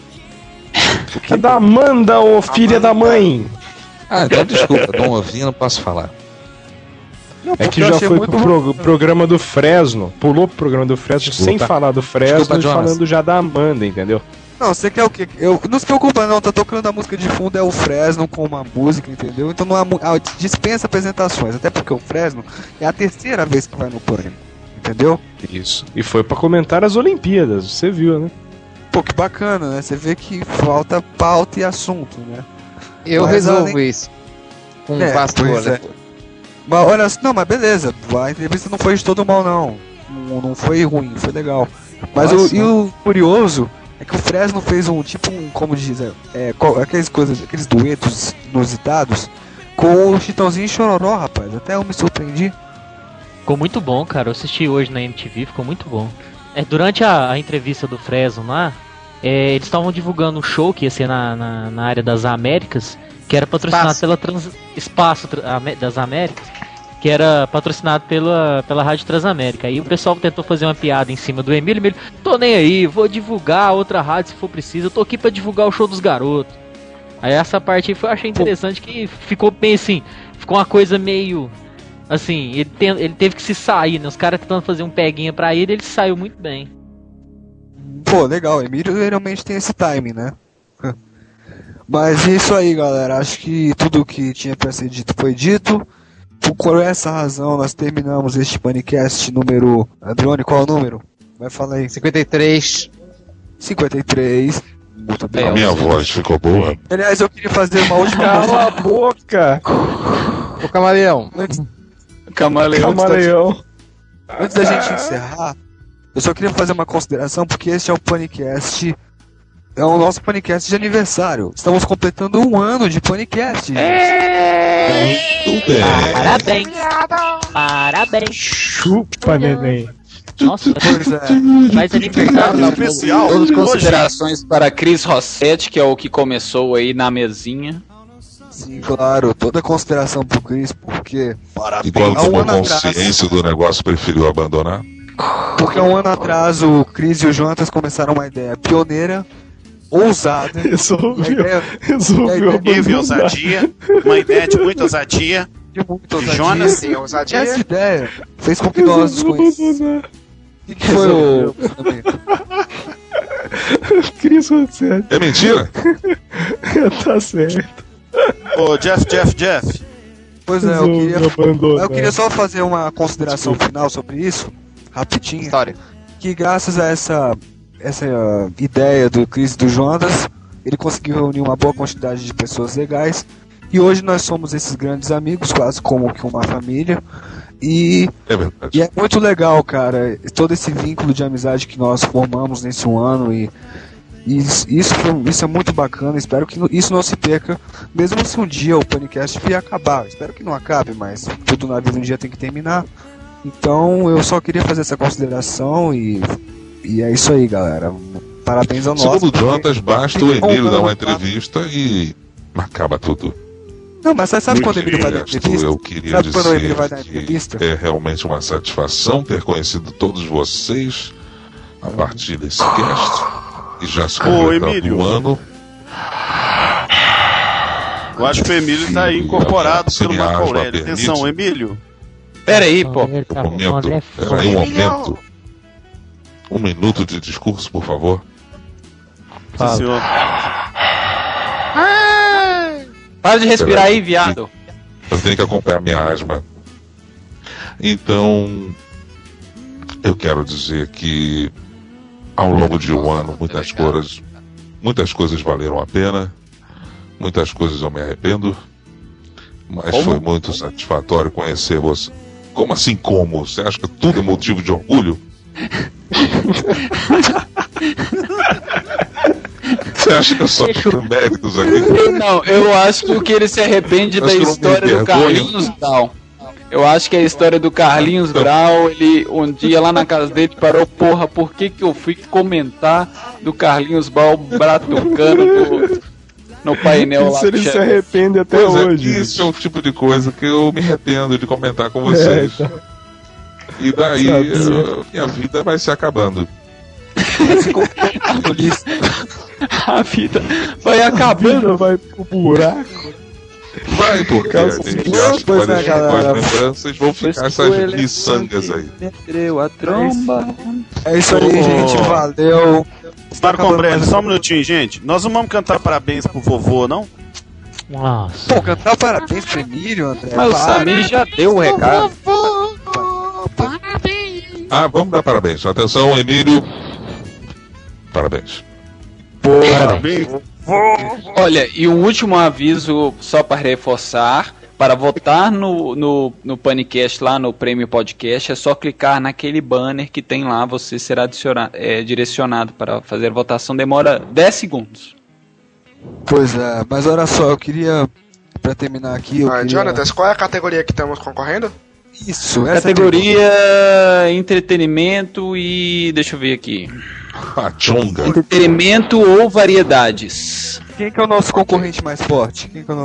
É da Amanda, ô filha da mãe! Então desculpa, não ouvi, não posso falar. Não, é que já foi pro programa do Fresno, pulou pro programa do Fresno sem falar do Fresno e falando já da Amanda, entendeu? Não, você quer o quê? Não se preocupa não, tá tocando a música de fundo, é o Fresno com uma música, entendeu? Então não dispensa apresentações, até porque o Fresno é a terceira vez que vai no programa, entendeu? Isso, e foi pra comentar as Olimpíadas, você viu, né? Pô, que bacana, né? Você vê que falta pauta e assunto, né? Eu resolvo isso com o pastor, né? Mas olha, não, mas beleza, a entrevista não foi de todo mal, não. Não foi ruim, foi legal. Mas o curioso é que o Fresno fez como diz, aqueles duetos inusitados com o Chitãozinho e Chororó, rapaz. Até eu me surpreendi. Ficou muito bom, cara. Eu assisti hoje na MTV, ficou muito bom. Durante a entrevista do Fresno lá, eles estavam divulgando um show que ia ser na área das Américas, que era patrocinado pela Espaço das Américas, que era patrocinado pela Rádio Transamérica. Aí o pessoal tentou fazer uma piada em cima do Emílio. Tô nem aí, vou divulgar outra rádio se for preciso, eu tô aqui pra divulgar o show dos garotos. Aí essa parte eu achei interessante, que ficou bem assim, ficou uma coisa meio assim, ele teve que se sair, né? Os caras tentando fazer um peguinha pra ele saiu muito bem. Pô, legal, o Emílio realmente tem esse timing, né? Mas isso aí, galera, acho que tudo que tinha pra ser dito foi dito. Por essa razão, nós terminamos este podcast número... Adrione, qual é o número? Vai falar aí. 53. 53. Muito bem. A minha voz ficou boa. Aliás, eu queria fazer uma última... Cala a boca! O Camaleão. Camaleão. Antes da gente encerrar, eu só queria fazer uma consideração, porque este é o podcast é o nosso podcast de aniversário. Estamos completando 1 ano de podcast. Parabéns. Parabéns. Chupa, neném. Nossa, mais aniversário especial. Todas considerações para Cris Rossetti, que é o que começou aí na mesinha. Sim, claro, toda consideração pro Cris, porque E quando tomou consciência do negócio, preferiu abandonar? Porque 1 ano atrás o Cris e o Jonatas começaram uma ideia pioneira, ousada. Resolveu abandonar. Ousadia, uma ideia de muita ousadia. De muita ousadia. Jonas, sim, ousadia. Essa ideia fez com que nós nos conhecêssemos. O que foi o... Cris Rossetti. É mentira? Tá certo. Ô, Jeff. Pois é, eu queria só fazer uma consideração final sobre isso, rapidinho. História. Que graças a essa ideia do Cris e do Jonas, ele conseguiu reunir uma boa quantidade de pessoas legais. E hoje nós somos esses grandes amigos, quase como que uma família. E é muito legal, cara, todo esse vínculo de amizade que nós formamos nesse 1 ano. E isso é muito bacana. Espero que isso não se perca, mesmo se um dia o podcast vier acabar. Espero que não acabe, mas tudo na vida um dia tem que terminar. Então eu só queria fazer essa consideração e é isso aí, galera. Parabéns ao nosso. Segundo o Jonas, basta o Emílio dar uma entrevista e acaba tudo. Não, mas você sabe quando o Emílio vai dar entrevista? Eu queria sabe dizer quando o Emílio vai dar entrevista? que é realmente uma satisfação ter conhecido todos vocês a partir desse cast. E já se completando 1 ano. Eu acho que o Emílio tá aí incorporado pelo Marco Aurélio. Atenção, Emílio. Pera aí, pô. Um momento. 1 minuto de discurso, por favor. Sim, senhor. Para de respirar aí, viado. Eu tenho que acompanhar minha asma. Então, eu quero dizer que ao longo de 1 ano muitas coisas valeram a pena, muitas coisas eu me arrependo, mas foi muito satisfatório conhecer você. Como assim como? Você acha que tudo é motivo de orgulho? Você acha que eu só tenho méritos aqui? Não, eu acho que ele se arrepende da história do Carlinhos Brau. Eu acho que é a história do Carlinhos Brau, ele um dia lá na casa dele parou, porra, por que eu fui comentar do Carlinhos Brau bratucando no painel lá? Isso ele se arrepende até hoje. Isso é o tipo de coisa que eu me arrependo de comentar com vocês. Então. E daí minha vida vai se acabando. A vida vai acabando, vai pro buraco. Vai, porque a gente acha que vai deixar com as lembranças, vão ficar essas miçangas aí. Meteu a tromba. É isso aí, gente, valeu. Marco Aurélio, só um minutinho, gente. Nós não vamos cantar parabéns pro vovô, não? Nossa. Pô, cantar parabéns pro Emílio, André. Mas o Samir já deu o recado. Ah, vamos dar parabéns. Atenção, Emílio. Parabéns. Parabéns. Olha, e um último aviso só para reforçar: para votar no Panicast lá no Prêmio Podcast, é só clicar naquele banner que tem lá, você será direcionado para fazer a votação, demora 10 segundos. Pois é, mas olha só, eu queria, para terminar aqui... Jonathan, qual é a categoria que estamos concorrendo? Isso, categoria entretenimento e... deixa eu ver aqui. Pachonga. Entretenimento ou variedades. Quem que é o nosso concorrente mais forte?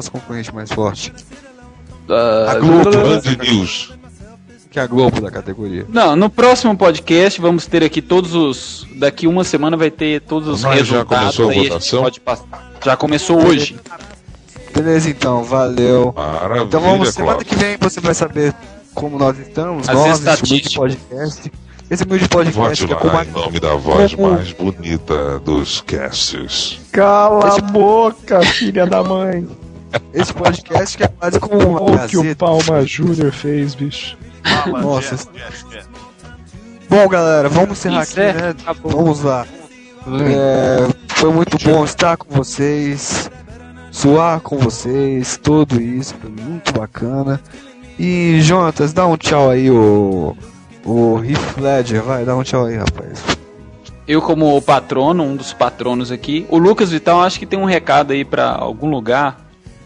A Globo. Band News. Que é a Globo da categoria. Não, no próximo podcast vamos ter aqui daqui 1 semana vai ter todos os resultados. Já começou a votação? Pode passar. Já começou hoje. Beleza, então, valeu. Maravilha, então vamos, semana Cláudio. que vem você vai saber como nós estamos. As estatísticas. Esse humilde podcast Vote que é lá em nome da voz mais bonita dos casts. Cala a boca, filha da mãe. Esse podcast que é quase como uma O que o Palma Júnior fez, bicho. Nossa. Bom, galera, vamos encerrar aqui, né? Vamos lá. Foi muito bom estar com vocês, zoar com vocês, tudo isso, foi muito bacana. E, Jonatas, dá um tchau aí, o Heath Ledger, vai, dá um tchau aí, rapaz. Eu como patrono, um dos patronos aqui. O Lucas Vital acho que tem um recado aí pra algum lugar.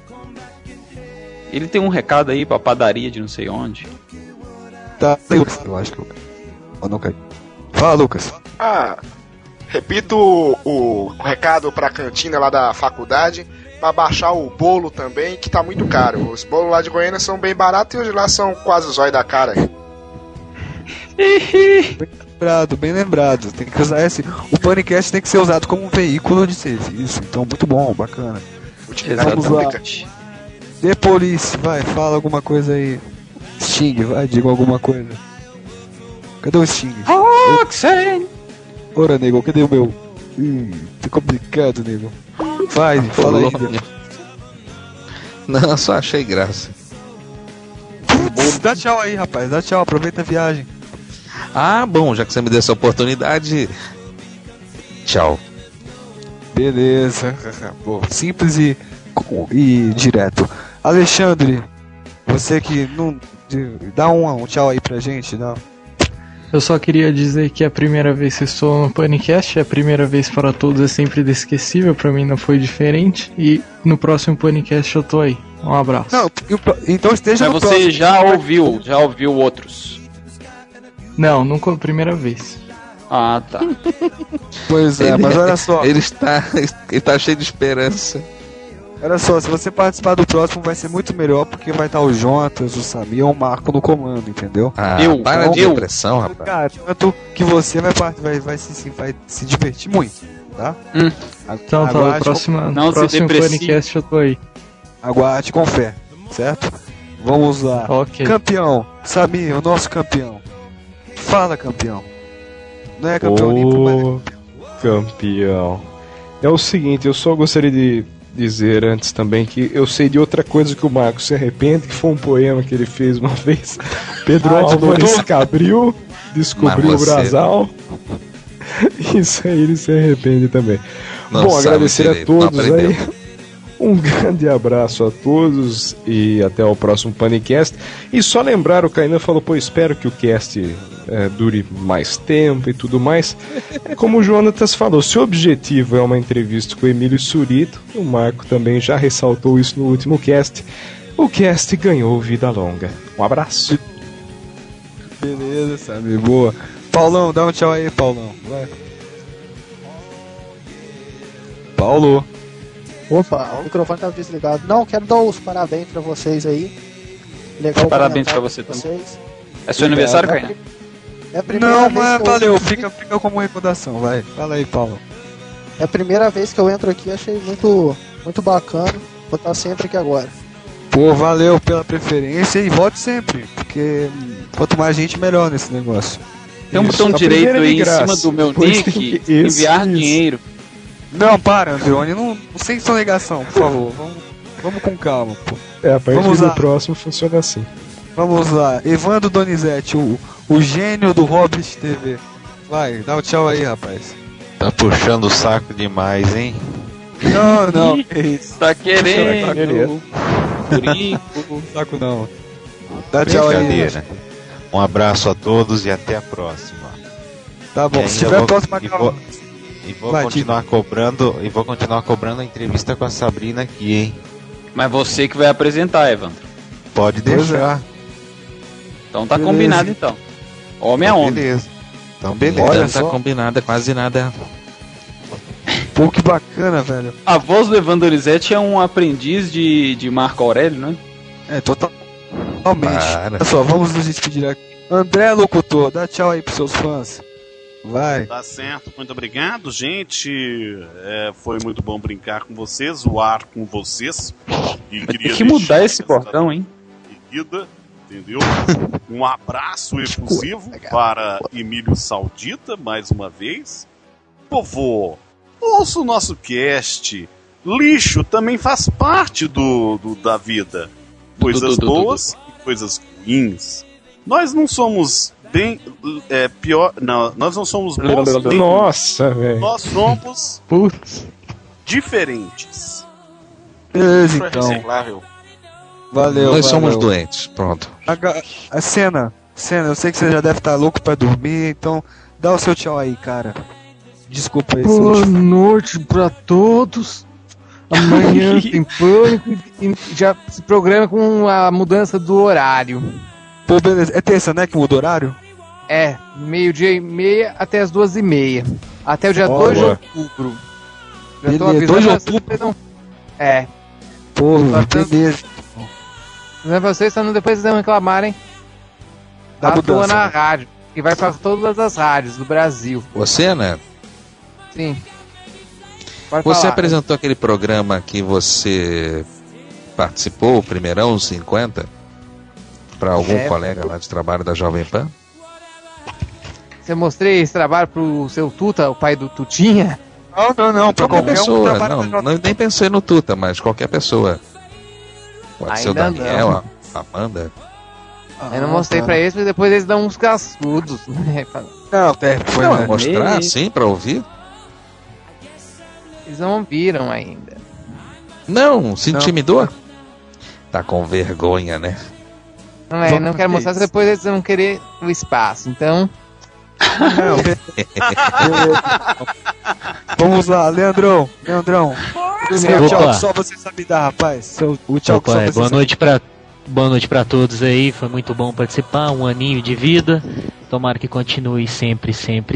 Ele tem um recado aí pra padaria de não sei onde. Tá, eu acho que eu não caí. Fala, Lucas. Repito o recado pra cantina lá da faculdade, pra baixar o bolo também, que tá muito caro. Os bolos lá de Goiânia são bem baratos e os de lá são quase o zóio da cara. Bem lembrado. Tem que usar esse. O podcast tem que ser usado como um veículo de serviço. Então, muito bom, bacana. Vamos lá. The Police, vai, fala alguma coisa aí. Sting, vai, diga alguma coisa. Cadê o Sting? Roxanne! Ora, nego, cadê o meu? Tá complicado, nego. Vai, fala aí. Não, só achei graça. Dá tchau aí, rapaz. Dá tchau, aproveita a viagem. Bom, já que você me deu essa oportunidade. Tchau. Beleza. Pô, simples e direto. Alexandre, você que não. Dá um tchau aí pra gente, não? Eu só queria dizer que é a primeira vez que estou no Panicast, é a primeira vez para todos, é sempre inesquecível, pra mim não foi diferente. E no próximo Panicast eu tô aí. Um abraço. Não, então esteja no próximo. Mas você já ouviu outros? Não, nunca, primeira vez. Ah, tá. Pois é, mas olha só. Ele tá cheio de esperança. Olha só, se você participar do próximo vai ser muito melhor, porque vai estar o Jonas, o Samir e o Marco no comando, entendeu? Para de depressão, rapaz. Garanto que você vai se divertir muito, tá? Então tá, no próximo podcast eu tô aí. Aguarde com fé, certo? Vamos lá. Okay. Campeão, Samir, o nosso campeão. Fala, campeão. Não é campeão limpo, mas é campeão. É o seguinte, eu só gostaria de dizer antes também que eu sei de outra coisa que o Marcos se arrepende, que foi um poema que ele fez uma vez. Pedro Álvares Cabril descobriu o Brasal. Isso aí ele se arrepende também. Bom, agradecer a todos aí. Um grande abraço a todos e até o próximo Panicast. E só lembrar, o Kainan falou, espero que o cast dure mais tempo e tudo mais. Como o Jonatas falou, se o objetivo é uma entrevista com o Emílio Surito, o Marco também já ressaltou isso no último cast, o cast ganhou vida longa. Um abraço. Beleza, sabe? Boa. Paulão, dá um tchau aí, Paulão. Vai. Paulo. Opa, o microfone tá desligado. Não, quero dar os parabéns pra vocês aí. Legal. Parabéns pra você também. É seu aniversário, Caio? Não, mas valeu, fica como recordação, vai. Fala aí, Paulo. É a primeira vez que eu entro aqui, achei muito bacana. Vou estar sempre aqui agora. Pô, valeu pela preferência e volte sempre, porque quanto mais gente, melhor nesse negócio. Tem um botão direito aí em cima do meu nick, enviar dinheiro. Não, para, Androne, não sem sonegação, por favor. Vamos com calma, pô. A partir do próximo funciona assim. Vamos lá, Evandro Donizete, o gênio do Hobbit TV. Vai, dá o tchau aí, rapaz. Tá puxando o saco demais, hein? Não, que isso. Tá querendo. Saco não. Dá tchau aí. Um abraço a todos e até a próxima. Tá bom, se tiver a próxima... E vou continuar cobrando a entrevista com a Sabrina aqui, hein? Mas você que vai apresentar, Evandro. Pode deixar. Então tá combinado, então. Homem a homem. Beleza. Então beleza. Olha, tá combinado, é quase nada. Pô, que bacana, velho. A voz do Evandro Donizete é um aprendiz de Marco Aurélio, né? É, totalmente. Olha só, vamos nos despedir aqui. André Locutor, dá tchau aí pros seus fãs. Vai. Tá certo, muito obrigado, gente. Foi muito bom brincar com vocês, zoar com vocês. E tem que mudar esse bordão, hein? Seguida, entendeu? Um abraço efusivo para Emílio Saudita, mais uma vez. Povo, ouça o nosso cast. Lixo também faz parte da vida. Coisas boas e coisas ruins. Nós não somos pior. Não, nós não somos bons. Nossa, velho. Nós somos diferentes. Beleza, então. Valeu. Nós somos doentes, pronto. A cena, eu sei que você já deve estar louco pra dormir, então dá o seu tchau aí, cara. Desculpa aí. Boa noite pra todos. Amanhã tem Pânico e já se programa com a mudança do horário. Pô, beleza. É terça, né, que muda o horário? É, 12:30 até as 2:30. Até o dia 2 de outubro. Já tô avisando 2 de outubro? Não... É. Pô, beleza. Não é pra vocês, senão depois vocês vão reclamarem. Da atua mudança, na né? rádio. E vai pra todas as rádios do Brasil. Você, né? Sim. Pode Você falar. apresentou aquele programa que você participou, o Primeirão 50, para algum colega lá de trabalho da Jovem Pan? Você mostrei esse trabalho pro seu Tuta, o pai do Tutinha? Não, pra Qualquer pessoa. trabalho Não, nem pensei no Tuta, mas qualquer pessoa. Pode ser o Ainda Daniel, a Amanda. Eu não mostrei pra eles, mas depois eles dão uns cascudos. Né? Não, foi não, mostrar sim pra ouvir? Eles não viram ainda. Não, se intimidou? Tá com vergonha, né? Não é, não quero mostrar, depois eles vão querer o espaço, então... Vamos lá, Leandrão. Seu tchau, só você sabe dar, rapaz. O tchau que só você boa sabe. noite pra todos aí, foi muito bom participar, um aninho de vida. Tomara que continue sempre.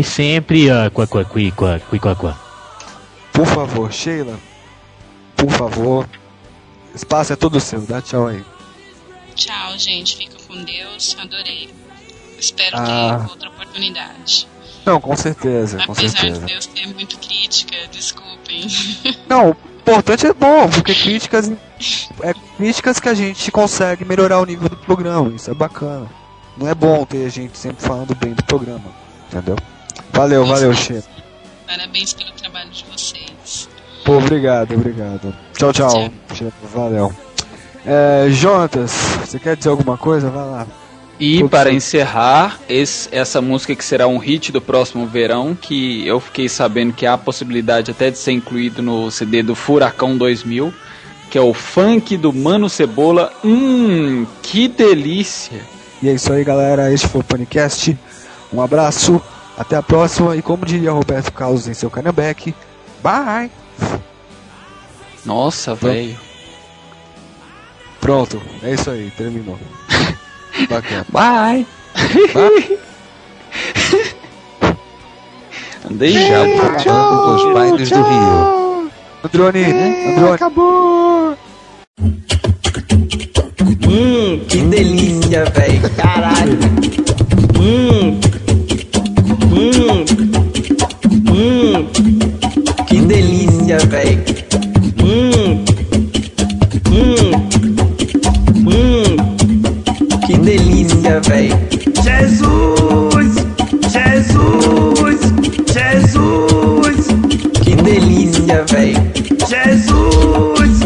Por favor, Sheila. Por favor. O espaço é todo seu, dá tchau aí. Tchau, gente. Fica com Deus. Adorei. Espero ter outra oportunidade. Não, com certeza, Apesar de Deus ter muito crítica, desculpem. Não, o importante é bom, porque críticas que a gente consegue melhorar o nível do programa, isso é bacana. Não é bom ter gente sempre falando bem do programa, entendeu? Valeu, Sheila. Parabéns pelo trabalho de vocês. Pô, obrigado. Tchau. Sheila, valeu. Jonatas, você quer dizer alguma coisa? Vai lá. E para encerrar, essa música que será um hit do próximo verão, que eu fiquei sabendo que há a possibilidade até de ser incluído no CD do Furacão 2000, que é o funk do Mano Cebola. Que delícia! E é isso aí, galera, este foi o Panicast. Um abraço, até a próxima, e como diria Roberto Carlos em seu Canambeque, bye! Nossa, velho. Pronto, é isso aí, terminou. Bacana. Bye! Andei já voltando dos bailes do Rio. Androne. Acabou! Que delícia, velho. Caralho. Que delícia, velho. Que delícia, velho. Jesus. Que delícia, velho. Jesus.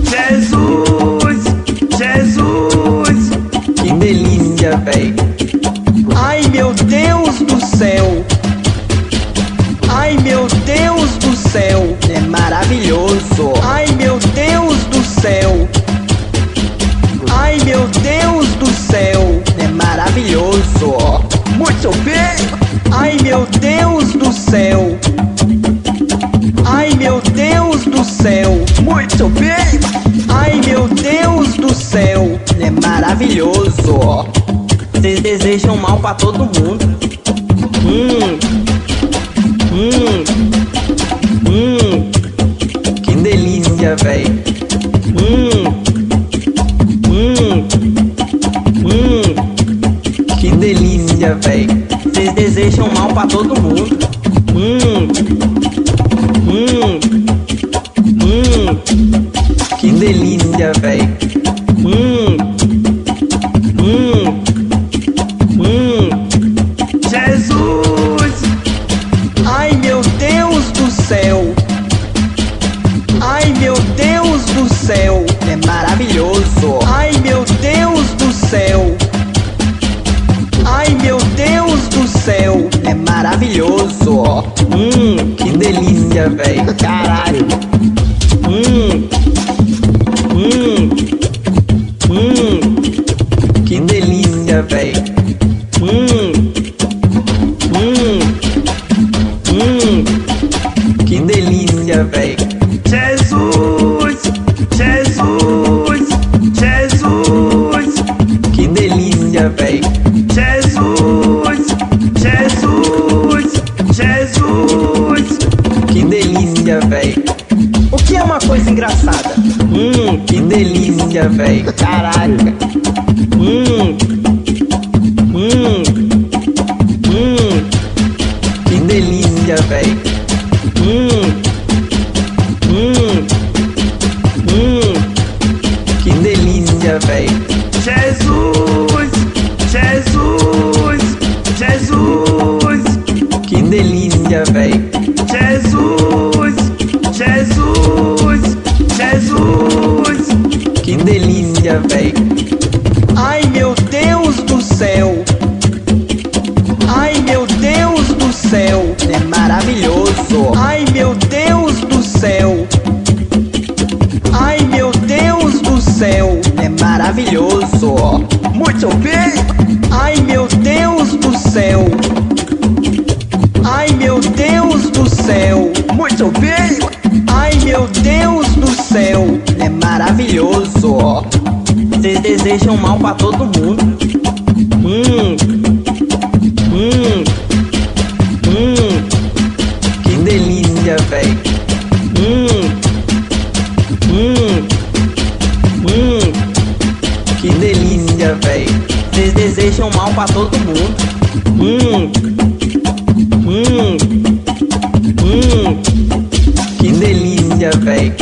Que delícia, velho. Ai, meu Deus do céu. Ai, meu Deus do céu. É maravilhoso. Ai, meu Deus do céu. Ai, meu Deus do céu. É maravilhoso. Muito bem. Ai, meu Deus do céu. Ai, meu Deus do céu. Muito bem. Ai, meu Deus do céu. É maravilhoso. Vocês desejam mal pra todo mundo. Que delícia, véi. Que delícia, véi. Vocês desejam mal pra todo mundo. Que delícia, véi. Jesus! Ai, meu Deus do céu! Ai, meu Deus do céu! É maravilhoso! Ai, meu Deus do céu! Ai, meu Deus do céu! É maravilhoso! Que delícia, velho! Caralho! Que delícia, velho! delícia, véi. Jesus, Jesus, Jesus. Que delícia, véi. Jesus, Jesus, Jesus. Que delícia, véi. O que é uma coisa engraçada? Que delícia, véi. Caraca. Que delícia, véi. Que delícia, véi. Jesus, Jesus, Jesus. Que delícia, véi. Jesus, Jesus, Jesus. Que delícia, véi. Ai, meu Deus do céu. Ai, meu Deus do céu. É maravilhoso. Ai, meu Deus do céu. Ai, meu Deus do céu. É maravilhoso. Muito bem. Ai, meu Deus do céu. Ai, meu Deus do céu. Muito bem. Ai, meu Deus do céu. É maravilhoso. Vocês desejam mal pra todo mundo. Que delícia, véi. Que delícia, véi. Vocês desejam mal pra todo mundo. Que delícia, véi.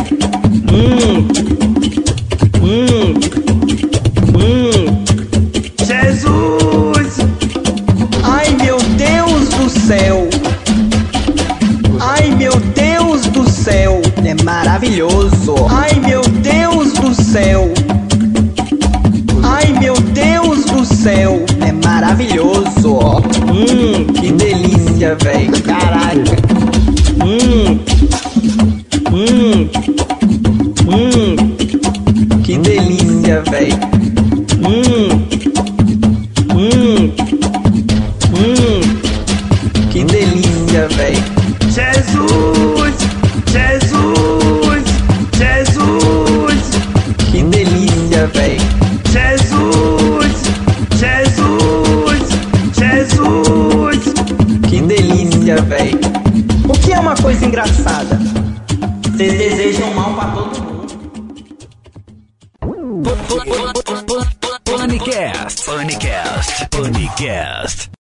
Jesus. Ai, meu Deus do céu. Ai, meu Deus do céu. É maravilhoso. Ai, meu Deus do céu. Ai, meu Deus do céu. É maravilhoso. Que delícia, véi. Caraca. Que delícia, véi. Que delícia, véi. Jesus, Jesus, Jesus. Que delícia, véi. Jesus, Jesus, Jesus. Que delícia, véi. O que é uma coisa engraçada? Vocês desejam mal pra todo mundo. Panicast.